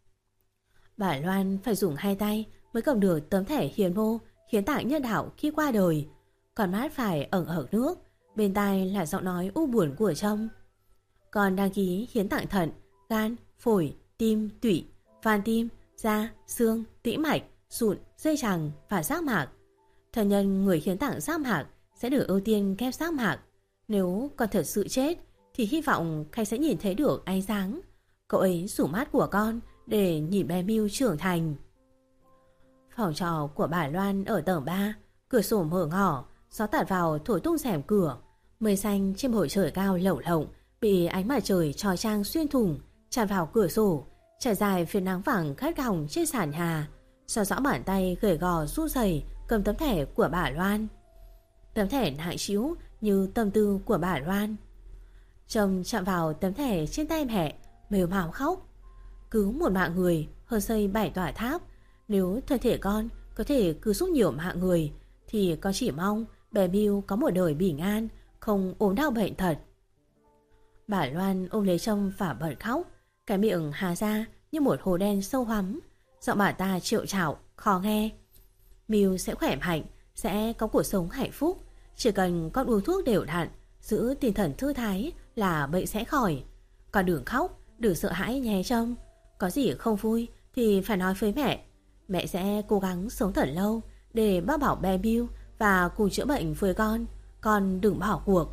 Bà Loan phải dùng hai tay mới cầm được tấm thẻ hiến mô hiến tạng nhân đạo khi qua đời. Còn mắt phải ẩn ẩn nước, bên tai là giọng nói u buồn của Trâm. Con đăng ký hiến tạng thận, gan, phổi, tim, tụy, van tim, da, xương, tĩnh mạch, sụn, dây chằng và giác mạc. Thân nhân người hiến tạng giác mạc sẽ được ưu tiên ghép giác mạc. Nếu con thật sự chết thì hy vọng Khánh sẽ nhìn thấy được ánh sáng. Cậu ấy rủ mắt của con để nhìn bé Miu trưởng thành. Phòng trọ của bà Loan ở tầng ba, cửa sổ mở ngỏ, gió tạt vào thổi tung rèm cửa. Mây xanh trên bầu trời cao lẩu lộng bị ánh mặt trời chói chang xuyên thủng tràn vào cửa sổ, trải dài phía nắng vàng khát gỏng trên sàn nhà. Rõ rõ bàn tay gầy gò run rẩy cầm tấm thẻ của bà Loan. Tấm thẻ nặng trĩu như tâm tư của bà Loan. Trông chạm vào tấm thẻ trên tay mẹ, mếu máo khóc. Cứu một mạng người hơn xây bảy tòa tháp. Nếu thân thể con có thể cứu giúp nhiều mạng người thì con chỉ mong bé Miu có một đời bình an, không ốm đau bệnh tật. Bà Loan ôm lấy Trâm và bật khóc, cái miệng hà ra như một hồ đen sâu hoắm. Giọng bà ta triệu chảo, khó nghe. Miu sẽ khỏe mạnh, sẽ có cuộc sống hạnh phúc. Chỉ cần con uống thuốc đều đặn, giữ tinh thần thư thái là bệnh sẽ khỏi. Con đừng khóc, đừng sợ hãi nhé Trâm. Có gì không vui thì phải nói với mẹ. Mẹ sẽ cố gắng sống thật lâu để bác bảo bé Miu và cùng chữa bệnh với con. Con đừng bỏ cuộc.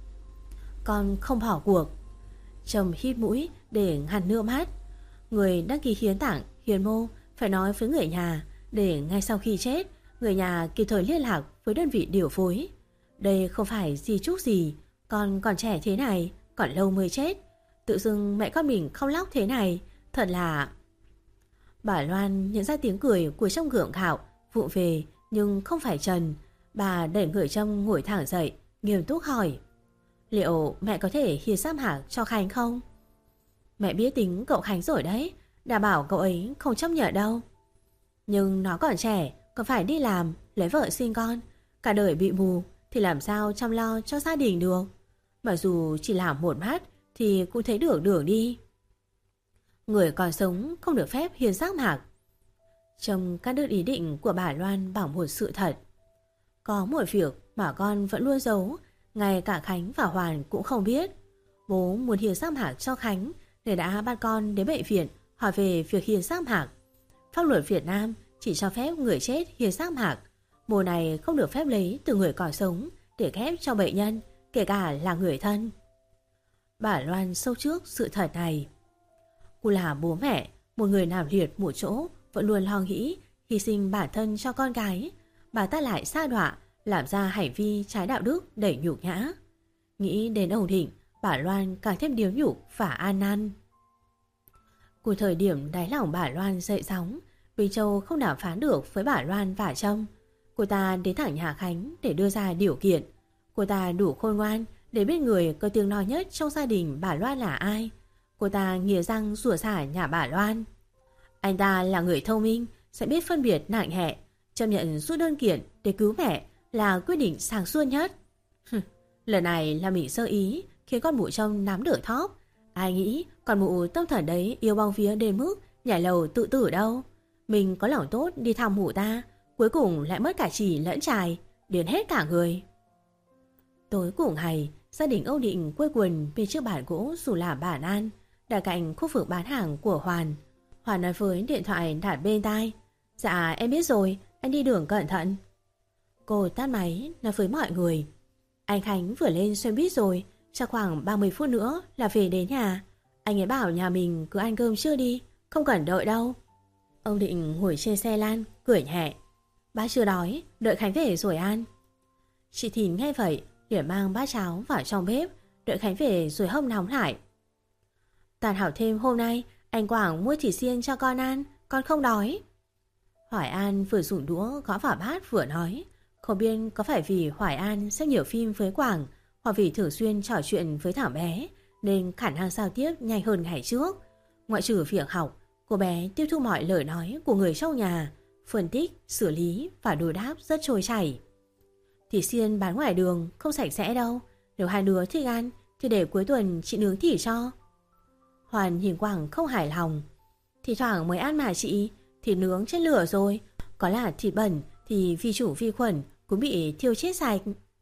Con không bỏ cuộc. Trâm hít mũi để ngăn nước mắt. Người đăng ký hiến tạng, hiến mô phải nói với người nhà để ngay sau khi chết, người nhà kịp thời liên lạc với đơn vị điều phối. Đây không phải di chúc gì, con còn trẻ thế này, còn lâu mới chết. Tự dưng mẹ con mình khóc lóc thế này, thật là... Bà Loan nhận ra tiếng cười của Trâm gượng gạo, vụng về nhưng không phải Trần. Bà đẩy người Trâm ngồi thẳng dậy, nghiêm túc hỏi: liệu mẹ có thể hiến giáp hạc cho Khánh không? Mẹ biết tính cậu Khánh rồi đấy, đảm bảo cậu ấy không chấp nhận đâu. Nhưng nó còn trẻ, còn phải đi làm, lấy vợ sinh con, cả đời bị mù thì làm sao chăm lo cho gia đình được. Mặc dù chỉ làm một mắt thì cũng thấy được đường đi. Người còn sống không được phép hiến giác mạc. Trông cắt đứt ý định của bà Loan bằng một sự thật. Có một việc mà con vẫn luôn giấu, ngay cả Khánh và Hoàn cũng không biết. Bố muốn hiến giác mạc cho Khánh nên đã bắt con đến bệnh viện hỏi về việc hiến giác mạc. Pháp luật Việt Nam chỉ cho phép người chết hiến giác mạc. Mô này không được phép lấy từ người còn sống để ghép cho bệnh nhân, kể cả là người thân. Bà Loan sâu trước sự thật này. Cô là bố mẹ, một người nằm liệt một chỗ, vẫn luôn lo nghĩ hy sinh bản thân cho con gái. Bà ta lại sa đọa, làm ra hành vi trái đạo đức đầy nhục nhã. Nghĩ đến ổn định, bà Loan càng thêm điếu nhục và an năn. Của thời điểm đáy lòng bà Loan dậy sóng, Bình Châu không đàm phán được với bà Loan và Trâm. Cô ta đến thẳng nhà Khánh để đưa ra điều kiện. Cô ta đủ khôn ngoan để biết người có tiếng nói nhất trong gia đình bà Loan là ai. Cô ta nghiến răng rủa xả nhà bà Loan. Anh ta là người thông minh, sẽ biết phân biệt nặng nhẹ. Chấp nhận rút đơn kiện để cứu mẹ là quyết định sáng suốt nhất. Lần này là mình sơ ý khiến con mụ Trông nắm được thóp. Ai nghĩ con mụ tâm thần đấy yêu bong vía đến mức nhảy lầu tự tử đâu. Mình có lòng tốt đi thăm mụ ta, cuối cùng lại mất cả chỉ lẫn trài, đến hết cả người. Tối cùng ngày, gia đình Âu Định quây quần bên chiếc bàn gỗ dù làm bàn ăn, đặt cạnh khu vực bán hàng của Hoàn. Hoàn nói với điện thoại đặt bên tai: dạ em biết rồi, anh đi đường cẩn thận. Cô tắt máy nói với mọi người: anh Khánh vừa lên xe buýt rồi, chắc khoảng ba mươi phút nữa là về đến nhà. Anh ấy bảo nhà mình cứ ăn cơm trưa đi, không cần đợi đâu. Ông Định ngồi trên xe lan, cười nhẹ: bác chưa đói, đợi Khánh về rồi ăn. Chị Thìn nghe vậy liền mang bát cháo vào trong bếp, đợi Khánh về rồi hâm nóng lại. Tàn hảo thêm hôm nay anh Quảng mua thịt xiên cho con ăn, con không đói. Hoài An vừa dùng đũa gõ vào bát vừa nói. Không biết có phải vì Hoài An xem nhiều phim với Quảng, hoặc vì thường xuyên trò chuyện với thằng bé nên khả năng giao tiếp nhanh hơn ngày trước. Ngoại trừ việc học, cô bé tiếp thu mọi lời nói của người trong nhà, phân tích, xử lý và đối đáp rất trôi chảy. Thịt xiên bán ngoài đường không sạch sẽ đâu, nếu hai đứa thích ăn thì để cuối tuần chị nướng thịt cho. Hoàn nhìn Quảng không hài lòng. Thì thoảng mới ăn mà chị, thịt nướng trên lửa rồi, có là thịt bẩn thì vi chủ vi khuẩn cũng bị thiêu chết sạch.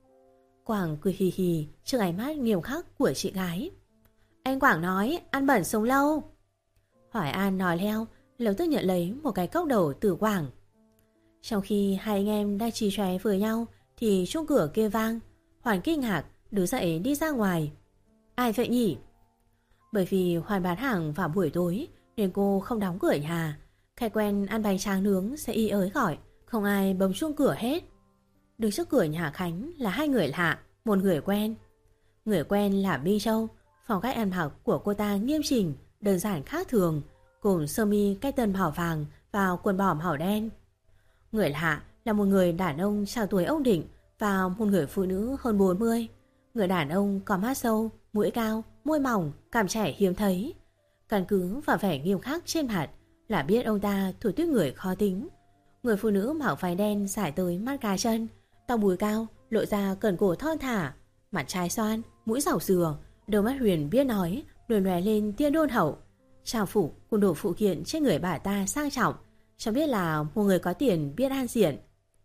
Quảng cười hì hì trước ánh mắt nghiêm khắc của chị gái. Anh Quảng nói ăn bẩn sống lâu. Hoài An nói leo, lập tức nhận lấy một cái cốc đầu từ Quảng. Trong khi hai anh em đang trì tróe với nhau thì chuông cửa kia vang. Hoàn kinh ngạc đứng dậy đi ra ngoài. Ai vậy nhỉ? Bởi vì Hoàn bán hàng vào buổi tối nên cô không đóng cửa nhà. Khách quen ăn bánh tráng nướng sẽ y ới gọi, không ai bấm chuông cửa hết. Đứng trước cửa nhà Khánh là hai người lạ, một người quen. Người quen là My Châu. Phong cách ăn mặc của cô ta nghiêm chỉnh, đơn giản khác thường, cùng sơ mi cách tân màu vàng và quần bò màu đen. Người lạ là một người đàn ông chạc tuổi ông Định và một người phụ nữ hơn bốn mươi. Người đàn ông có mắt sâu, mũi cao, môi mỏng, cằm trẻ hiếm thấy. Căn cứ và vẻ nghiêm khắc trên mặt là biết ông ta thuộc tuýp người khó tính. Người phụ nữ mặc váy đen dài tới mắt cá chân, tóc búi cao, lộ ra cẩn cổ thon thả, mặt trái xoan, mũi rảo dừa, đôi mắt huyền biết nói, đôi lóe lên tia đôn hậu. Trang phục cùng đồ phụ kiện trên người bà ta sang trọng, cho biết là một người có tiền biết an diện.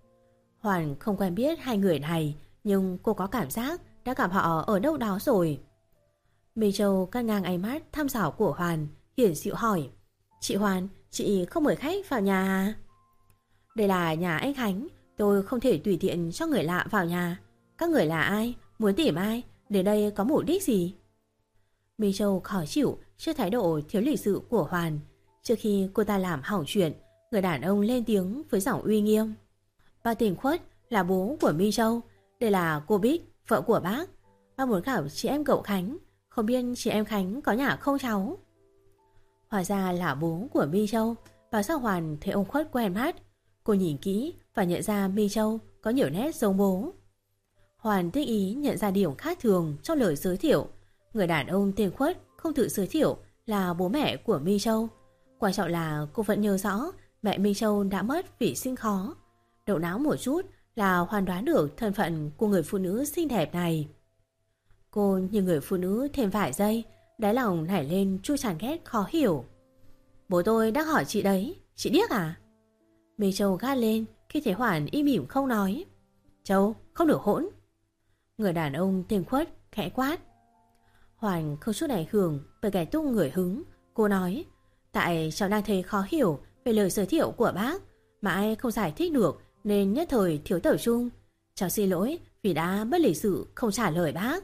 Hoàn không quen biết hai người này, nhưng cô có cảm giác đã gặp họ ở đâu đó rồi. My Châu cắt ngang ánh mắt thăm dò của Hoàn, hiển dịu hỏi: Chị Hoàn, chị không mời khách vào nhà à? Đây là nhà anh Khánh, tôi không thể tùy tiện cho người lạ vào nhà. Các người là ai? Muốn tìm ai? Đến đây có mục đích gì? My Châu khó chịu trước thái độ thiếu lịch sự của Hoàn. Trước khi cô ta làm hỏng chuyện, người đàn ông lên tiếng với giọng uy nghiêm: Bác Tình Khuất là bố của My Châu. Đây là cô Bích, vợ của bác. Bác muốn gặp chị em cậu Khánh. Không biết chị em Khánh có nhà không cháu? Hóa ra là bố của My Châu. Bà sao Hoàn thấy ông Khuất quen mắt. Cô nhìn kỹ và nhận ra My Châu có nhiều nét giống bố. Hoàn thích ý nhận ra điểm khác thường trong lời giới thiệu. Người đàn ông tên Khuất không tự giới thiệu là bố mẹ của My Châu. Quan trọng là cô vẫn nhớ rõ mẹ My Châu đã mất vì sinh khó. Đậu não một chút là Hoàn đoán được thân phận của người phụ nữ xinh đẹp này. Cô nhìn người phụ nữ thêm vài giây, đáy lòng nảy lên chút chán ghét khó hiểu. Bố tôi đang hỏi chị đấy, chị điếc à? My Châu gắt lên khi thấy Hoàn im mỉm không nói. Châu, không được hỗn. Người đàn ông tên Khuất khẽ quát. Hoàn không chút ảnh hưởng bởi cái tung người hứng. Cô nói: Tại cháu đang thấy khó hiểu về lời giới thiệu của bác, mà ai không giải thích được nên nhất thời thiếu tập trung. Cháu xin lỗi vì đã bất lịch sự không trả lời bác.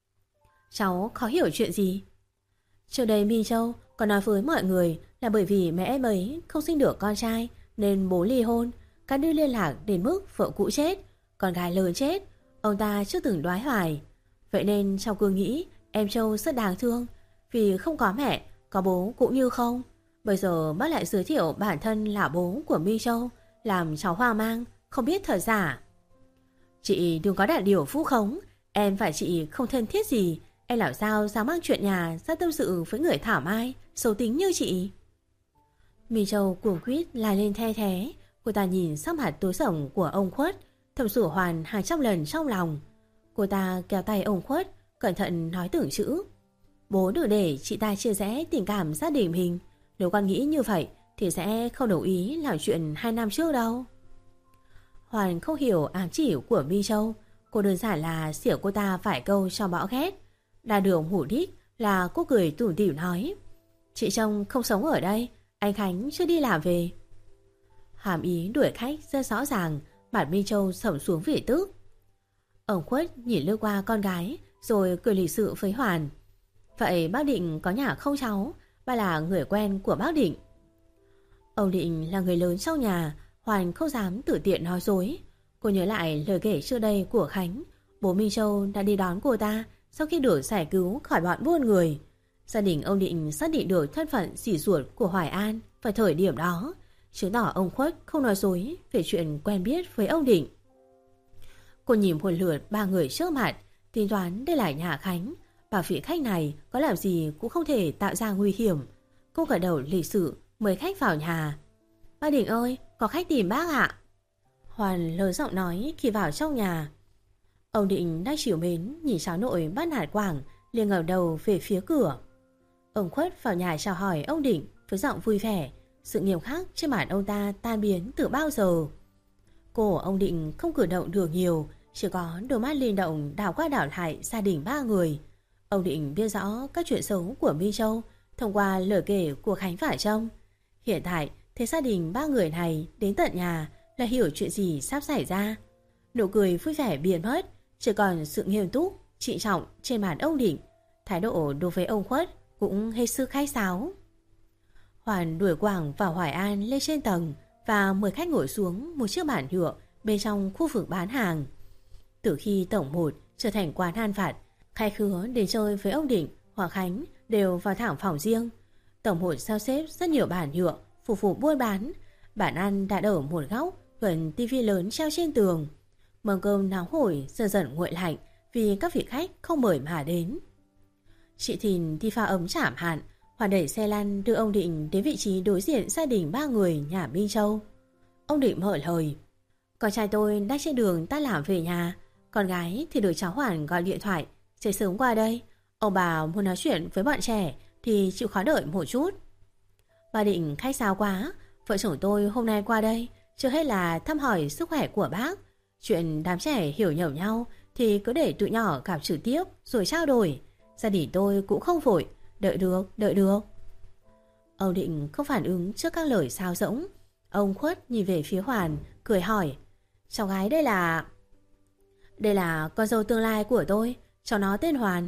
Cháu khó hiểu chuyện gì? Trước đây My Châu còn nói với mọi người là bởi vì mẹ em ấy không sinh được con trai nên bố ly hôn, cắt đứt liên lạc đến mức vợ cũ chết, con gái lớn chết, ông ta chưa từng đoái hoài. Vậy nên cháu cứ nghĩ em Châu rất đáng thương, vì không có mẹ, có bố cũng như không. Bây giờ bác lại giới thiệu bản thân là bố của My Châu, làm cháu hoang mang, không biết thật giả. Chị đừng có đặt điều phũ khống, em và chị không thân thiết gì. Em làm sao dám mang chuyện nhà ra tâm sự với người thảo mai, xấu tính như chị? My Châu cuồng quýt la lên the thế. Cô ta nhìn sắc mặt tối sầm của ông Khuất, thầm sủa Hoàn hàng trăm lần trong lòng. Cô ta kéo tay ông Khuất, cẩn thận nói từng chữ. Bố đừng để chị ta chia rẽ tình cảm gia đình mình. Nếu con nghĩ như vậy thì sẽ không đồng ý làm chuyện hai năm trước đâu. Hoàn không hiểu ám chỉ của My Châu. Cô đơn giản là xỉa cô ta vài câu cho bão ghét. Đà đường hủ đích là cô cười tủm tỉm nói: Chị Trông không sống ở đây, anh Khánh chưa đi làm về. Hàm ý đuổi khách rất rõ ràng, mặt My Châu sổng xuống vì tức. Ông Khuất nhìn lướt qua con gái rồi cười lịch sự với Hoàn: Vậy bác Định có nhà không cháu? Bà là người quen của bác Định. Ông Định là người lớn trong nhà. Hoàn không dám tự tiện nói dối. Cô nhớ lại lời kể trước đây của Khánh. Bố My Châu đã đi đón cô ta sau khi được giải cứu khỏi bọn buôn người. Gia đình ông Định xác định được thân phận dì ruột của Hoài An vào thời điểm đó, chứng tỏ ông Khuất không nói dối về chuyện quen biết với ông Định. Cô nhìn một lượt ba người trước mặt, tính toán đây là nhà Khánh, bảo vị khách này có làm gì cũng không thể tạo ra nguy hiểm. Cô gật đầu lịch sự mời khách vào nhà. Ba Định ơi, có khách tìm bác ạ. Hoàn lớn giọng nói khi vào trong nhà. Ông Định đang chịu mến nhìn cháu nội bắt nạt Quảng, liền ngẩng đầu về phía cửa. Ông Khuất vào nhà chào hỏi ông Định với giọng vui vẻ, sự nghiêm khắc trên mặt ông ta tan biến từ bao giờ. Cô ông Định không cử động được nhiều, chỉ có đôi mắt linh động đảo qua đảo lại gia đình ba người. Ông Định biết rõ các chuyện xấu của My Châu thông qua lời kể của Khánh và Trông. Hiện tại thấy gia đình ba người này đến tận nhà là hiểu chuyện gì sắp xảy ra. Nụ cười vui vẻ biến mất, chỉ còn sự nghiêm túc, trịnh trọng trên mặt ông Định. Thái độ đối với ông Khuất cũng hết sức khách sáo. Hoàn đuổi Quảng và Hoài An lên trên tầng và mời khách ngồi xuống một chiếc bàn nhựa bên trong khu vực bán hàng. Từ khi tổng một trở thành quán ăn vặt, khách khứa đến chơi với ông Định hoặc Khánh đều vào thẳng phòng riêng. Tổng một sao xếp rất nhiều bàn nhựa phục vụ buôn bán. Bàn ăn đặt ở một góc gần tivi lớn treo trên tường. Mâm cơm nóng hổi dần dần nguội lạnh vì các vị khách không mời mà đến. Chị Thìn đi pha ấm chảm hạn, Hoàn đẩy xe lăn đưa ông Định đến vị trí đối diện gia đình ba người nhà My Châu. Ông Định mở lời. Con trai tôi đang trên đường ta làm về nhà, con gái thì được cháu Hoàn gọi điện thoại sẽ sớm qua đây. Ông bà muốn nói chuyện với bọn trẻ thì chịu khó đợi một chút. Bà Định khách sáo quá, vợ chồng tôi hôm nay qua đây chưa hết là thăm hỏi sức khỏe của bác. Chuyện đám trẻ hiểu nhầm nhau thì cứ để tụi nhỏ gặp trực tiếp rồi trao đổi. Gia đình tôi cũng không vội, đợi được, đợi được. Ông Định không phản ứng trước các lời sáo rỗng. Ông Khuất nhìn về phía Hoàn, cười hỏi. Cháu gái đây là... Đây là con dâu tương lai của tôi, cháu nó tên Hoàn.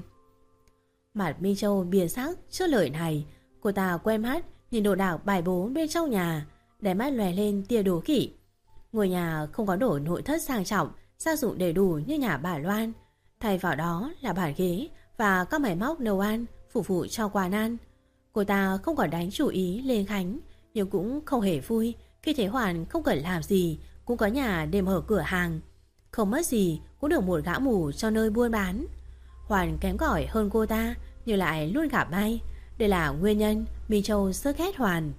Mặt My Châu biến sắc trước lời này. Cô ta quen mắt nhìn đồ đạc bài bố bên trong nhà, đáy mắt lòe lên tia đố kỵ. Ngôi nhà không có đồ nội thất sang trọng, gia dụng đầy đủ như nhà bà Loan. Thay vào đó là bàn ghế và các máy móc nấu ăn phục vụ cho quán ăn. Cô ta không còn đánh chủ ý lên Khánh, nhưng cũng không hề vui khi thấy Hoàn không cần làm gì cũng có nhà để mở cửa hàng. Không mất gì cũng được một gã mù cho nơi buôn bán. Hoàn kém cỏi hơn cô ta nhưng lại luôn gặp may. Đây là nguyên nhân My Châu rất ghét Hoàn.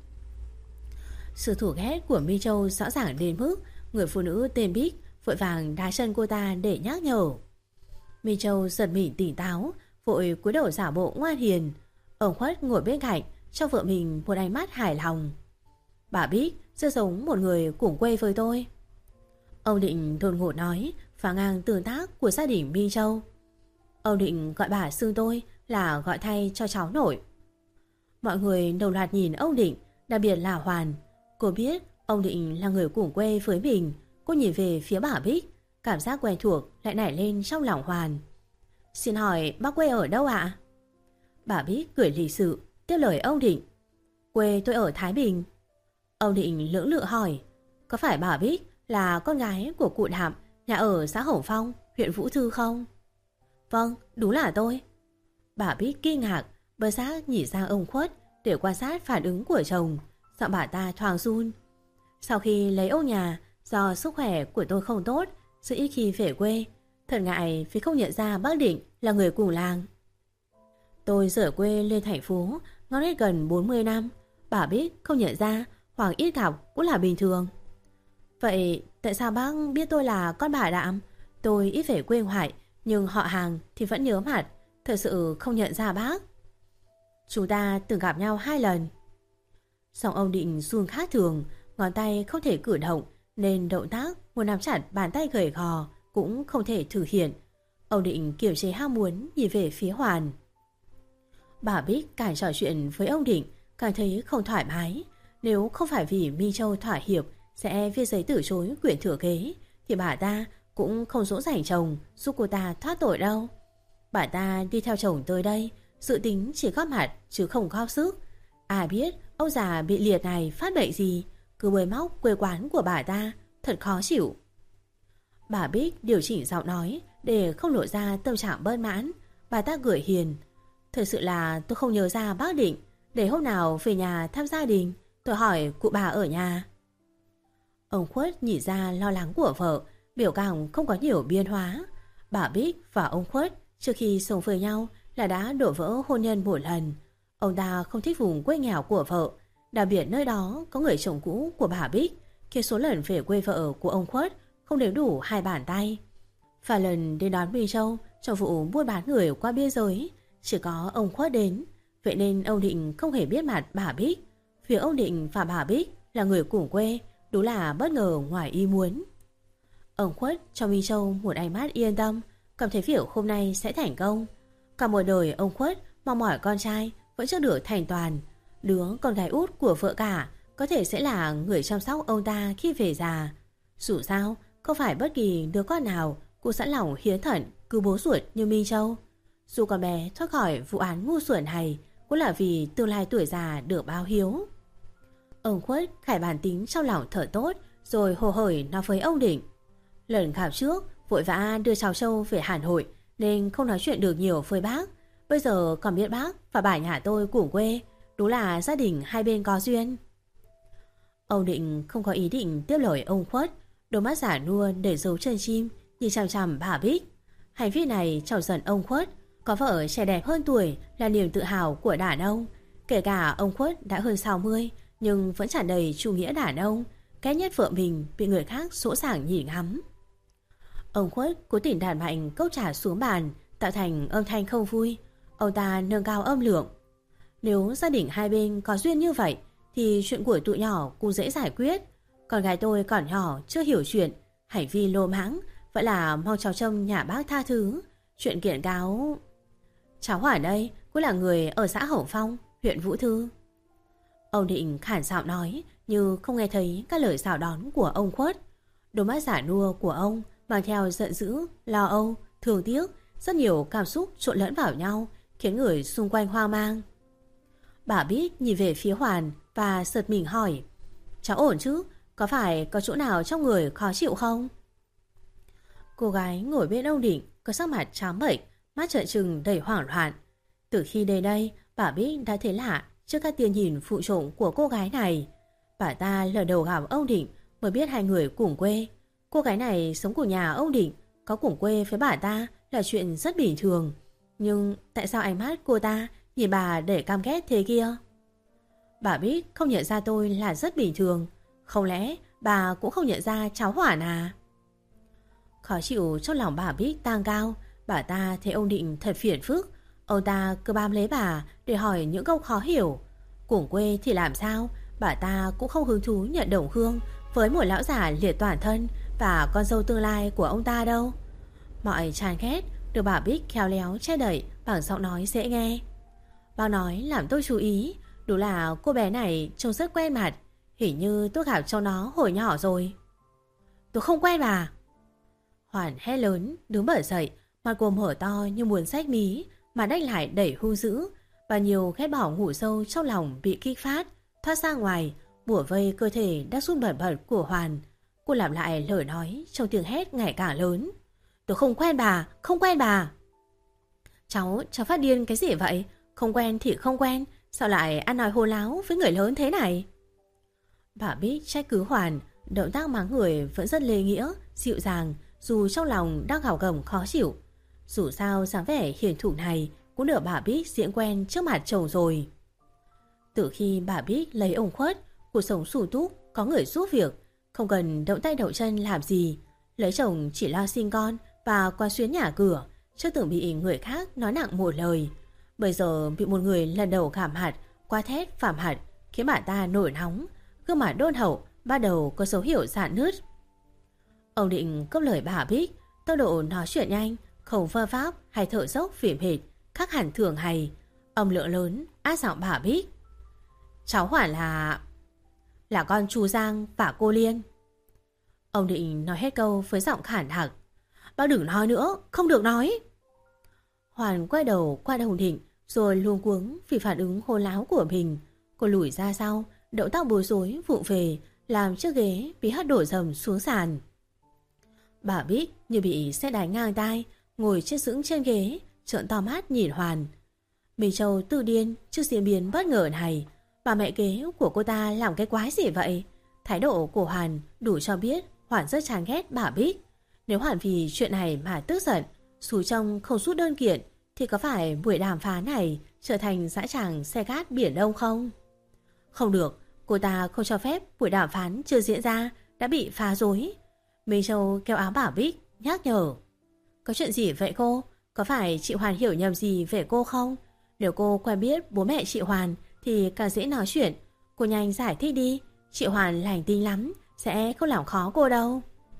Sự thù ghét của My Châu rõ ràng đến mức người phụ nữ tên Bích vội vàng đá chân cô ta để nhắc nhở. My Châu giật mình tỉnh táo, vội cúi đầu giả bộ ngoan hiền. Ông Khuất ngồi bên cạnh cho vợ mình một ánh mắt hài lòng. Bà Bích rất giống một người cùng quê với tôi. Ông Định đột ngột nói, phá ngang tương tác của gia đình My Châu. Ông Định gọi bà xưng tôi là gọi thay cho cháu nội. Mọi người đồng loạt nhìn ông Định, đặc biệt là Hoàn. Cô biết ông Định là người cùng quê với mình. Cô nhìn về phía bà Bích, cảm giác quen thuộc lại nảy lên trong lòng Hoàn. Xin hỏi bác quê ở đâu ạ? Bà Bích cười lịch sự tiếp lời ông Định. Quê tôi ở Thái Bình. Ông Định lưỡng lự hỏi, có phải bà Bích là con gái của cụ Đạm, nhà ở xã Hồng Phong, huyện Vũ Thư không? Vâng, đúng là tôi. Bà Bích kinh ngạc, bơ giác nhìn sang ông Khuất để quan sát phản ứng của chồng. Giọng bà ta thoáng run. Sau khi lấy ông nhà, do sức khỏe của tôi không tốt, rất ít khi về quê. Thật ngại vì không nhận ra bác Định là người cùng làng. Tôi rời quê lên thành phố ngót hết gần bốn mươi năm. Bà Bích không nhận ra hoặc ít gặp cũng là bình thường. Vậy tại sao bác biết tôi là con bà Đạm? Tôi ít về quê ngoại, nhưng họ hàng thì vẫn nhớ mặt. Thật sự không nhận ra bác. Chúng ta từng gặp nhau hai lần. Giọng ông Định run khác thường, ngón tay không thể cử động, nên động tác muốn nắm chặt bàn tay gầy gò cũng không thể thực hiện. Ông Định kiềm chế ham muốn nhìn về phía Hoàn. Bà Bích càng trò chuyện với ông Định càng thấy không thoải mái. Nếu không phải vì My Châu thỏa hiệp sẽ viết giấy từ chối quyền thừa kế, thì bà ta cũng không dỗ dành chồng giúp cô ta thoát tội đâu. Bà ta đi theo chồng tới đây, dự tính chỉ góp mặt chứ không góp sức. Ai biết ông già bị liệt này phát bệnh gì, cứ bới móc quê quán của bà ta, thật khó chịu. Bà Bích điều chỉnh giọng nói để không lộ ra tâm trạng bất mãn. Bà ta cười hiền. Thật sự là tôi không nhớ ra bác định để hôm nào về nhà thăm gia đình. Tôi hỏi cụ bà ở nhà. Ông Khuất nhìn ra lo lắng của vợ, biểu cảm không có nhiều biến hóa. Bà Bích và ông Khuất trước khi sống với nhau là đã đổ vỡ hôn nhân một lần. Ông ta không thích vùng quê nghèo của vợ, đặc biệt nơi đó có người chồng cũ của bà Bích, khiến số lần về quê vợ của ông Khuất không đếm đủ hai bàn tay. Và lần đến đón Minh Châu trong vụ buôn bán người qua biên giới, chỉ có ông Khuất đến, vậy nên ông Định không hề biết mặt bà Bích. Việc ông Định và bà Bích là người cùng quê đúng là bất ngờ ngoài ý muốn. Ông Khuất cho Minh Châu một ánh mắt yên tâm, cảm thấy việc hôm nay sẽ thành công. Cả một đời ông Khuất mong mỏi con trai vẫn chưa được thành toàn. Đứa con gái út của vợ cả có thể sẽ là người chăm sóc ông ta khi về già. Dù sao, không phải bất kỳ đứa con nào cũng sẵn lòng hiến thận cứu bố ruột như Minh Châu. Dù con bé thoát khỏi vụ án ngu xuẩn này cũng là vì tương lai tuổi già được báo hiếu. Ông Khuất khải bản tính trong lòng thở tốt, rồi hồ hởi nói với ông Định. Lần gặp trước vội vã đưa cháu Châu về Hà Nội nên không nói chuyện được nhiều với bác. Bây giờ còn biết bác và bà nhà tôi cùng quê, đúng là gia đình hai bên có duyên. Ông Định không có ý định tiếp lời ông Khuất, đôi mắt giả nua để giấu chân chim nhìn chằm chằm bà Bích. Hành vi này chọc giận ông Khuất. Có vợ trẻ đẹp hơn tuổi là niềm tự hào của đàn ông. Kể cả ông Khuất đã hơn sáu mươi nhưng vẫn tràn đầy chủ nghĩa đàn ông, ghét nhất vợ mình bị người khác sỗ sàng nhìn ngắm. Ông Khuất cố tình đàn mạnh cốc trà xuống bàn, tạo thành âm thanh không vui. Ông ta nâng cao âm lượng. Nếu gia đình hai bên có duyên như vậy thì chuyện của tụi nhỏ cũng dễ giải quyết. Con gái tôi còn nhỏ chưa hiểu chuyện, hành vi lô mãng, vậy là mong cháu Trâm nhà bác tha thứ. Chuyện kiện cáo... Cháu ở đây cũng là người ở xã Hồng Phong, huyện Vũ Thư. Ông Định khản giọng nói như không nghe thấy các lời chào đón của ông Khuất. Đôi mắt giả nua của ông mang theo giận dữ, lo âu, thương tiếc, rất nhiều cảm xúc trộn lẫn vào nhau, khiến người xung quanh hoang mang. Bà Bích nhìn về phía Hoàn và giật mình hỏi: Cháu ổn chứ? Có phải có chỗ nào trong người khó chịu không? Cô gái ngồi bên ông Định có sắc mặt trắng bệch, mắt trợn trừng đầy hoảng loạn. Từ khi đến đây, bà Bích đã thấy lạ trước các tia nhìn phụ trộm của cô gái này. Bà ta lần đầu gặp ông Định mới biết hai người cùng quê. Cô gái này sống của nhà ông Định, có cùng quê với bà ta là chuyện rất bình thường. Nhưng tại sao ánh mắt cô ta nhìn bà để căm ghét thế kia? Bà Bích không nhận ra tôi là rất bình thường. Không lẽ bà cũng không nhận ra cháu Hoàn à? Khó chịu trong lòng bà Bích tăng cao. Bà ta thấy ông Định thật phiền phức. Ông ta cứ bám lấy bà để hỏi những câu khó hiểu. Cùng quê thì làm sao? Bà ta cũng không hứng thú nhận đồng hương với một lão già liệt toàn thân và con dâu tương lai của ông ta đâu. Mọi chán ghét được bà Bích khéo léo che đậy bằng giọng nói dễ nghe. Bác nói làm tôi chú ý, đúng là cô bé này trông rất quen mặt, hình như tôi gặp cho nó hồi nhỏ rồi. Tôi không quen bà. Hoàn hét lớn, đứng bật dậy, mặt cô mở to như muốn rách mí, mà đách lại đẩy hung dữ. Bao nhiêu ghét bỏ ngủ sâu trong lòng bị kích phát, thoát ra ngoài, bủa vây cơ thể đã run bẩn bẩn của Hoàn. Cô lặp lại lời nói trong tiếng hét ngày càng lớn. Tôi không quen bà, không quen bà. Cháu, cháu phát điên cái gì vậy? Không quen thì không quen, sao lại ăn nói hô láo với người lớn thế này? Bà Bích trách cứ Hoàn, động tác mắng người vẫn rất lê nghĩa, dịu dàng, dù trong lòng đang gào gầm khó chịu. Dù sao dáng vẻ hiền thủ này cũng được bà Bích diễn quen trước mặt chồng rồi. Từ khi bà Bích lấy ông Khuất, cuộc sống sủi túc, có người giúp việc, không cần động tay động chân làm gì. Lấy chồng chỉ lo sinh con và quan xuyến nhà cửa, chưa từng bị người khác nói nặng một lời. Bây giờ bị một người lần đầu cảm hạt, qua thét phạm hạt, khiến bà ta nổi nóng, gương mặt đôn hậu bắt đầu có dấu hiệu rạn nứt. Ông Định cướp lời bà Bích, tốc độ nói chuyện nhanh, không vơ pháp hay thở dốc phỉ mệt, khác hẳn thường hay. Âm lượng lớn át giọng bà Bích. Cháu Hoàn là... là con chú Giang và cô Liên. Ông Định nói hết câu với giọng khản đặc. Bác đừng nói nữa, không được nói. Hoàn quay đầu qua ông Định, rồi luống cuống vì phản ứng hô láo của mình. Cô lùi ra sau, động tác bối rối vụng về, làm chiếc ghế bị hất đổ dầm xuống sàn. Bà Bích như bị sét đánh ngang tai, ngồi chết sững trên ghế, trợn to mắt nhìn Hoàn. Minh Châu tự điên trước diễn biến bất ngờ này. Bà mẹ kế của cô ta làm cái quái gì vậy? Thái độ của Hoàn đủ cho biết Hoàn rất chán ghét bà Bích. Nếu Hoàn vì chuyện này mà tức giận, xúi trong không rút đơn kiện, thì có phải buổi đàm phán này trở thành dã tràng xe cát biển Đông không? Không được, cô ta không cho phép buổi đàm phán chưa diễn ra đã bị phá rối. Minh Châu kéo áo bà Bích nhắc nhở. Có chuyện gì vậy cô? Có phải chị Hoàn hiểu nhầm gì về cô không? Nếu cô quen biết bố mẹ chị Hoàn thì càng dễ nói chuyện. Cô nhanh giải thích đi. Chị Hoàn lành tính lắm, sẽ không làm khó cô đâu.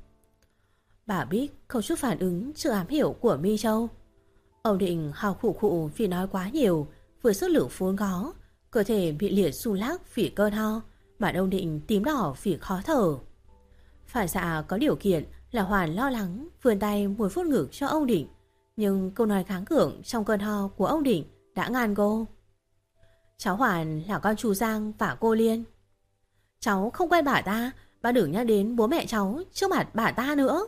Bà Bích không chút phản ứng trước ám hiểu của Minh Châu. Ông Định hào khủ khụ vì nói quá nhiều, vừa sức lực vốn có, cơ thể bị liệt rung lắc vì cơn ho, mà ông Định tím đỏ vì khó thở. Phản xạ có điều kiện là Hoàn lo lắng vươn tay muốn vuốt ngực cho ông Định, nhưng câu nói kháng cự trong cơn ho của ông Định đã ngăn cô. Cháu Hoàn là con chú Giang và cô Liên. Cháu không quen bà ta, bà đừng nhắc đến bố mẹ cháu trước mặt bà ta nữa.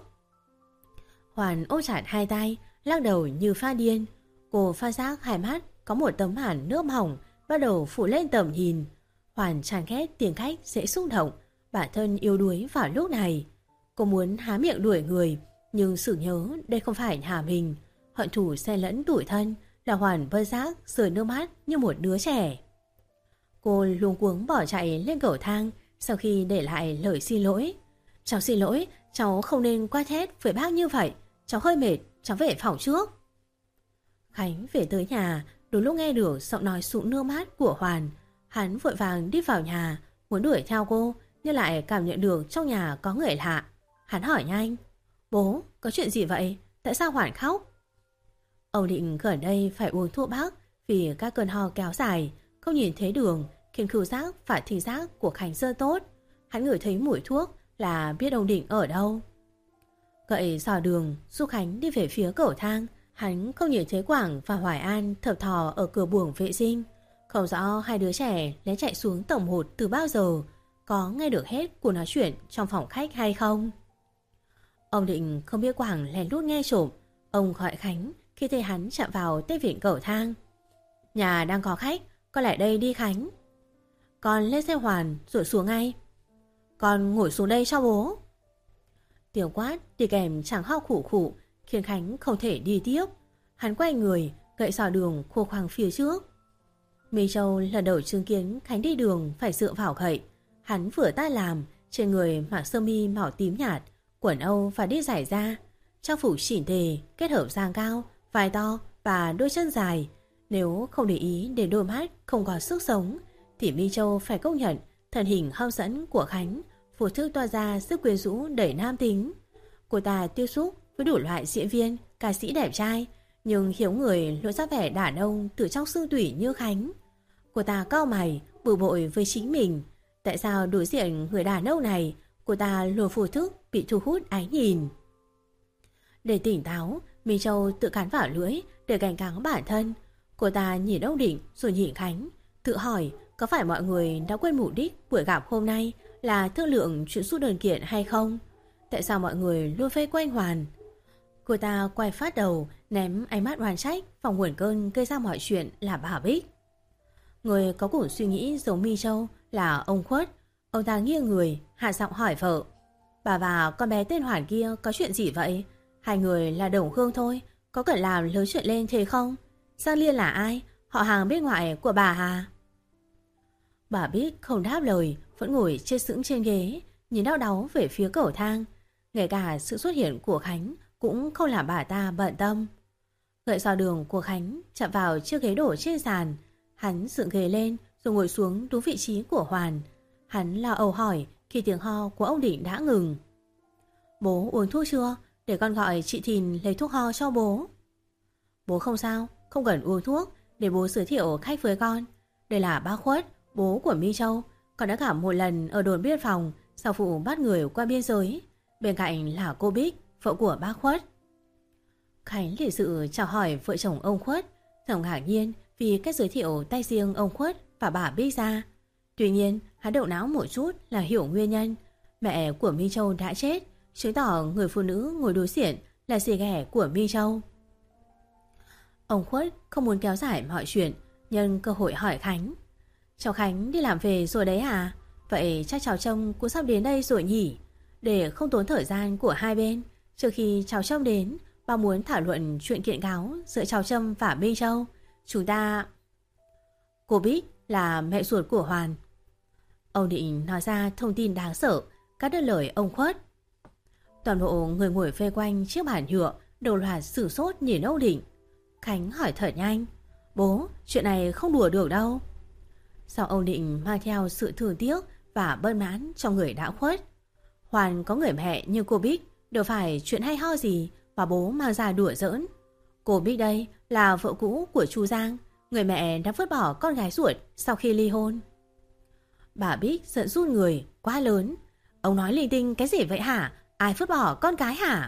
Hoàn ôm chặt hai tay, lắc đầu như phát điên. Cô phát giác hai mắt có một tấm màn nước mỏng bắt đầu phủ lên tầm nhìn. Hoàn chán ghét tiếng khách dễ xúc động, bản thân yếu đuối vào lúc này. Cô muốn há miệng đuổi người, nhưng sự nhớ đây không phải nhà mình. Hận thù xen lẫn tủi thân, là Hoàn bất giác rơi nước mắt như một đứa trẻ. Cô luống cuống bỏ chạy lên cầu thang sau khi để lại lời xin lỗi. Cháu xin lỗi, cháu không nên qua thét với bác như vậy. Cháu hơi mệt, cháu về phòng trước. Khánh về tới nhà, đúng lúc nghe được giọng nói sụn nước mắt của Hoàn. Hắn vội vàng đi vào nhà, muốn đuổi theo cô, nhưng lại cảm nhận được trong nhà có người lạ. Hắn hỏi nhanh. Bố, có chuyện gì vậy? Tại sao Hoàn khóc? Ông Định gần đây phải uống thuốc bắc vì các cơn ho kéo dài, không nhìn thấy đường, khiến khứu giác và thị giác của Khánh rất tốt. Hắn ngửi thấy mùi thuốc là biết ông Định ở đâu. Gậy dò đường giúp Khánh đi về phía cầu thang. Hắn không nhìn thấy Quảng và Hoài An thập thò ở cửa buồng vệ sinh. Không rõ hai đứa trẻ lén chạy xuống tầng một từ bao giờ, có nghe được hết cuộc nói chuyện trong phòng khách hay không. Ông Định không biết Quảng lén lút nghe trộm. Ông gọi Khánh khi thấy hắn chạm vào tay vịn cầu thang. Nhà đang có khách, con lại đây đi Khánh. Con lên xe Hoàn rồi xuống ngay. Con ngồi xuống đây cho bố. Tiếng quát đi kèm chẳng ho khủ khủ khiến Khánh không thể đi tiếp. Hắn quay người, gậy sò đường khô khoang phía trước. Minh Châu lần đầu chứng kiến Khánh đi đường phải dựa vào gậy. Hắn vừa tay làm, trên người mặc sơ mi màu tím nhạt, quần âu và đi giải da, trang phục chỉnh tề kết hợp dang cao, vai to và đôi chân dài. Nếu không để ý đến đôi mắt không có sức sống thì Minh Châu phải công nhận thân hình hấp dẫn của Khánh vô thức toa ra sức quyến rũ đầy nam tính. Cô ta tiếp xúc với đủ loại diễn viên, ca sĩ đẹp trai, nhưng hiếu người lộ ra vẻ đàn ông từ trong xương tủy như Khánh. Cô ta cau mày, bực bội với chính mình. Tại sao đối diện người đàn ông này, cô ta luôn vô thức bị thu hút ái nhìn. Để tỉnh táo, Minh Châu tự cắn vào lưỡi để cảnh cáo bản thân. Cô ta nhìn ông Định rồi nhìn Khánh, tự hỏi có phải mọi người đã quên mục đích buổi gặp hôm nay là thương lượng chuyện rút đơn kiện hay không? Tại sao mọi người luôn vây quanh Hoàn? Cô ta quay phát đầu, ném ánh mắt oán trách vào nguồn cơn gây ra mọi chuyện là bà Bích. Người có cùng suy nghĩ giống Minh Châu là ông Khuất. Ông ta nghiêng người, hạ giọng hỏi vợ. Bà và con bé tên Hoàn kia có chuyện gì vậy? Hai người là đồng hương thôi, có cần làm lớn chuyện lên thế không? Giang Liên là ai? Họ hàng bên ngoại của bà à? Bà Bích không đáp lời, vẫn ngồi chết sững trên ghế, nhìn đau đáu về phía cầu thang. Ngay cả sự xuất hiện của Khánh cũng không làm bà ta bận tâm. Gậy dò đường của Khánh chạm vào chiếc ghế đổ trên sàn. Hắn dựng ghế lên rồi ngồi xuống đúng vị trí của Hoàn. Hắn lo âu hỏi khi tiếng ho của ông Định đã ngừng. Bố uống thuốc chưa? Để con gọi chị Thìn lấy thuốc ho cho bố. Bố không sao, không cần uống thuốc. Để bố giới thiệu khách với con. Đây là bác Khuất, bố của Minh Châu. Con đã gặp một lần ở đồn biên phòng sau vụ bắt người qua biên giới. Bên cạnh là cô Bích, vợ của bác Khuất. Khánh lịch sự chào hỏi vợ chồng ông Khuất, thầm ngạc nhiên vì cách giới thiệu tay riêng ông Khuất và bà Bích ra. Tuy nhiên, hắn động não một chút là hiểu nguyên nhân. Mẹ của Minh Châu đã chết, chứng tỏ người phụ nữ ngồi đối diện là dì ghẻ của Minh Châu. Ông Khuất không muốn kéo dài mọi chuyện, nhân cơ hội hỏi Khánh. Cháu Khánh đi làm về rồi đấy à? Vậy chắc cháu Trông cũng sắp đến đây rồi nhỉ? Để không tốn thời gian của hai bên, trước khi cháu Trông đến, bà muốn thảo luận chuyện kiện cáo giữa cháu Trâm và Minh Châu. Chúng ta... Cô Bích là mẹ ruột của Hoàn. Ông Định nói ra thông tin đáng sợ, cắt đứt lời ông Khuất. Toàn bộ người ngồi vây quanh chiếc bàn nhựa đồng loạt sửng sốt nhìn ông Định. Khánh hỏi thật nhanh. Bố, chuyện này không đùa được đâu. Sao ông Định mang theo sự thương tiếc và bất mãn cho người đã khuất. Hoàn có người mẹ như cô Bích, đâu phải chuyện hay ho gì mà bố mang ra đùa giỡn. Cô Bích đây là vợ cũ của chú Giang, người mẹ đã vứt bỏ con gái ruột sau khi ly hôn. Bà Bích giận run người, quá lớn. Ông nói linh tinh cái gì vậy hả? Ai vứt bỏ con gái hả?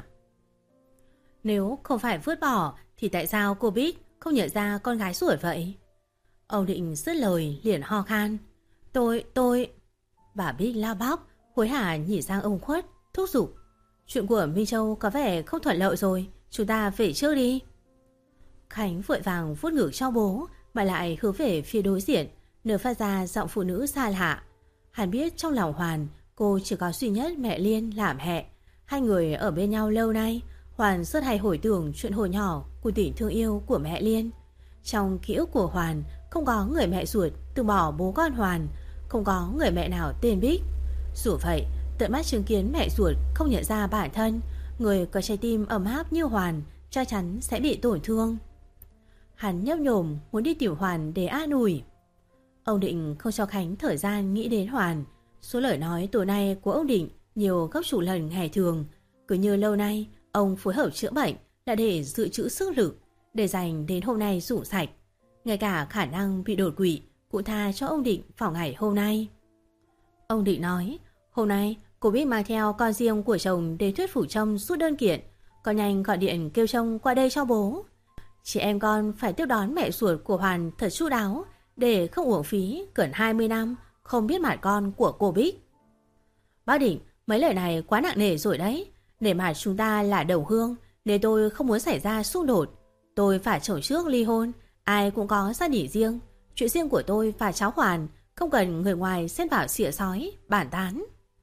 Nếu không phải vứt bỏ thì tại sao cô Bích không nhận ra con gái ruột vậy? Ông Định dứt lời liền ho khan. Tôi, tôi... Bà Bích lao bóc, hối hả nhìn sang ông Khuất, thúc giục. Chuyện của Minh Châu có vẻ không thuận lợi rồi, chúng ta về trước đi. Khánh vội vàng vuốt ngực cho bố, mà lại hướng về phía đối diện, nơi phát ra giọng phụ nữ xa lạ. Hắn biết trong lòng Hoàn, cô chỉ có duy nhất mẹ Liên là mẹ. Hai người ở bên nhau lâu nay, Hoàn rất hay hồi tưởng chuyện hồi nhỏ của tình thương yêu của mẹ Liên. Trong ký ức của Hoàn, không có người mẹ ruột từ bỏ bố con Hoàn, không có người mẹ nào tên Bích. Dù vậy, tận mắt chứng kiến mẹ ruột không nhận ra bản thân, người có trái tim ấm áp như Hoàn chắc chắn sẽ bị tổn thương. Hắn nhấp nhổm muốn đi tìm Hoàn để an ủi. Ông Định không cho Khánh thời gian nghĩ đến Hoàn. Số lời nói tối nay của ông Định nhiều gấp chục lần ngày thường. Cứ như lâu nay ông phối hợp chữa bệnh là để dự trữ sức lực, để dành đến hôm nay rủ sạch. Ngay cả khả năng bị đột quỵ cũng tha cho ông Định vào ngày hôm nay. Ông Định nói, hôm nay cô biết mang theo con riêng của chồng để thuyết phục Trâm rút đơn kiện. Con nhanh gọi điện kêu trông qua đây cho bố. Chị em con phải tiếp đón mẹ ruột của Hoàn thật chu đáo, để không uổng phí gần hai mươi năm không biết mặt con của cô Bích. Bác Định, mấy lời này quá nặng nề rồi đấy. Để mặt chúng ta là đồng hương, nên tôi không muốn xảy ra xung đột. Tôi phải chồng trước ly hôn, ai cũng có gia đình riêng. Chuyện riêng của tôi và cháu Hoàn không cần người ngoài xen vào xỉa sói, bàn tán.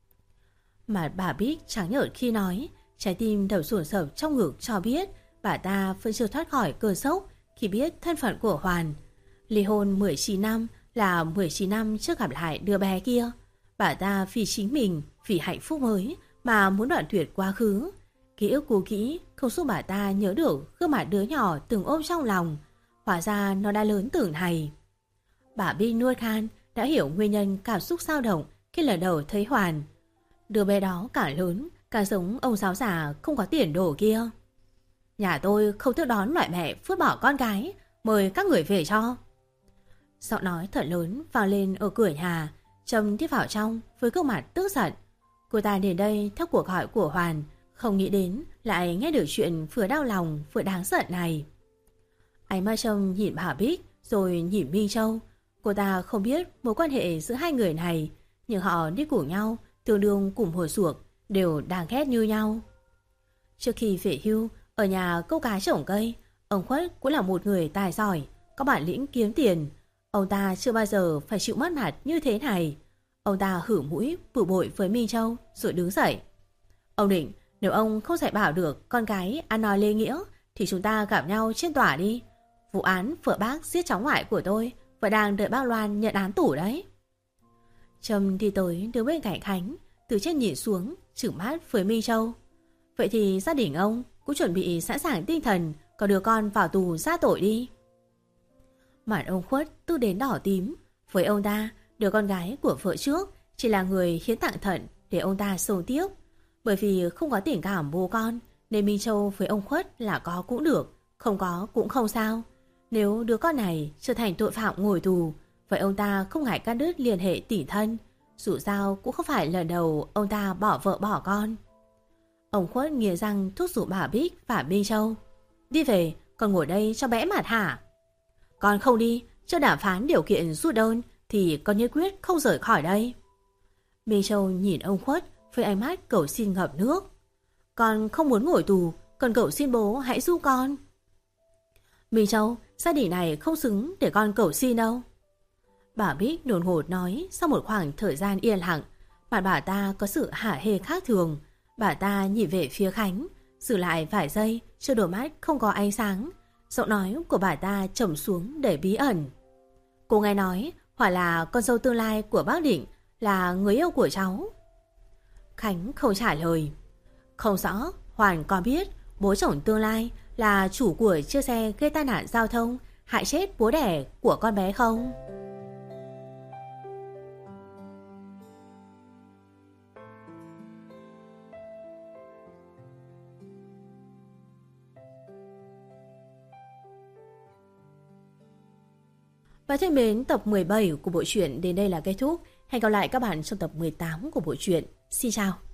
Mặt bà Bích trắng nhợt khi nói, trái tim đầu sồn sập trong ngực cho biết bà ta vẫn chưa thoát khỏi cơn sốc khi biết thân phận của Hoàn. Ly hôn mười chín năm là mười chín năm trước gặp lại đứa bé kia. Bà ta vì chính mình, vì hạnh phúc mới mà muốn đoạn tuyệt quá khứ. Ký ức cũ kỹ không giúp bà ta nhớ được gương mặt đứa nhỏ từng ôm trong lòng. Hóa ra nó đã lớn từng này. Bà Bích nuốt khan đã hiểu nguyên nhân cảm xúc dao động khi lần đầu thấy Hoàn. Đứa bé đó càng lớn càng giống ông giáo già không có tiền đồ kia. Nhà tôi không tiếp đón loại mẹ vứt bỏ con gái, mời các người về cho. Giọng nói thật lớn vang lên ở cửa nhà. Trâm tiếp vào trong với gương mặt tức giận. Cô ta đến đây theo cuộc gọi của Hoàn, không nghĩ đến lại nghe được chuyện vừa đau lòng vừa đáng giận này. Ánh mắt Trâm nhìn bà Bích rồi nhìn Minh Châu. Cô ta không biết mối quan hệ giữa hai người này, nhưng họ đi cùng nhau, tương đương cùng hồi ruột, đều đáng ghét như nhau. Trước khi về hưu, ở nhà câu cá trồng cây, ông Khuất cũng là một người tài giỏi, có bản lĩnh kiếm tiền. Ông ta chưa bao giờ phải chịu mất mặt như thế này. Ông ta hử mũi bực bội với Minh Châu rồi đứng dậy. Ông Định, nếu ông không dạy bảo được con gái ăn nói lễ nghĩa thì chúng ta gặp nhau trên tòa đi. Vụ án vợ bác giết cháu ngoại của tôi và đang đợi bác Loan nhận án tù đấy. Trâm đi tới đứng bên cạnh Khánh, từ trên nhìn xuống, trừng mắt với Minh Châu. Vậy thì gia đình ông cũng chuẩn bị sẵn sàng tinh thần, có đứa con vào tù ra tội đi. Mặt ông Khuất tức đến đỏ tím. Với ông ta, đứa con gái của vợ trước chỉ là người hiến tặng thận để ông ta sống tiếp. Bởi vì không có tình cảm bố con, nên Minh Châu với ông Khuất là có cũng được, không có cũng không sao. Nếu đứa con này trở thành tội phạm ngồi tù, vậy ông ta không ngại cắt đứt liên hệ tỉ thân. Dù sao cũng không phải lần đầu ông ta bỏ vợ bỏ con. Ông Khuất nghiến răng thúc giục bà Bích và Minh Châu. Đi về, còn ngồi đây cho bẽ mặt hả? Con không đi, chưa đàm phán điều kiện rút đơn thì con nhất quyết không rời khỏi đây. Minh Châu nhìn ông Khuất với ánh mắt cầu xin ngập nước. Con không muốn ngồi tù, còn cậu xin bố hãy giúp con. Minh Châu, gia đình này không xứng để con cầu xin đâu. Bà Bích đột ngột nói sau một khoảng thời gian yên lặng. Mặt bà ta có sự hả hê khác thường. Bà ta nhìn về phía Khánh, giữ lại vài giây cho đôi mắt không có ánh sáng. Giọng nói của bà ta trầm xuống đầy bí ẩn. Cô nghe nói Hỏa là con dâu tương lai của bác Định, là người yêu của cháu. Khánh không trả lời. Không rõ Hoàn có biết bố chồng tương lai là chủ của chiếc xe gây tai nạn giao thông hại chết bố đẻ của con bé không? Và thân mến, tập mười bảy của bộ truyện đến đây là kết thúc. Hẹn gặp lại các bạn trong tập mười tám của bộ truyện. Xin chào!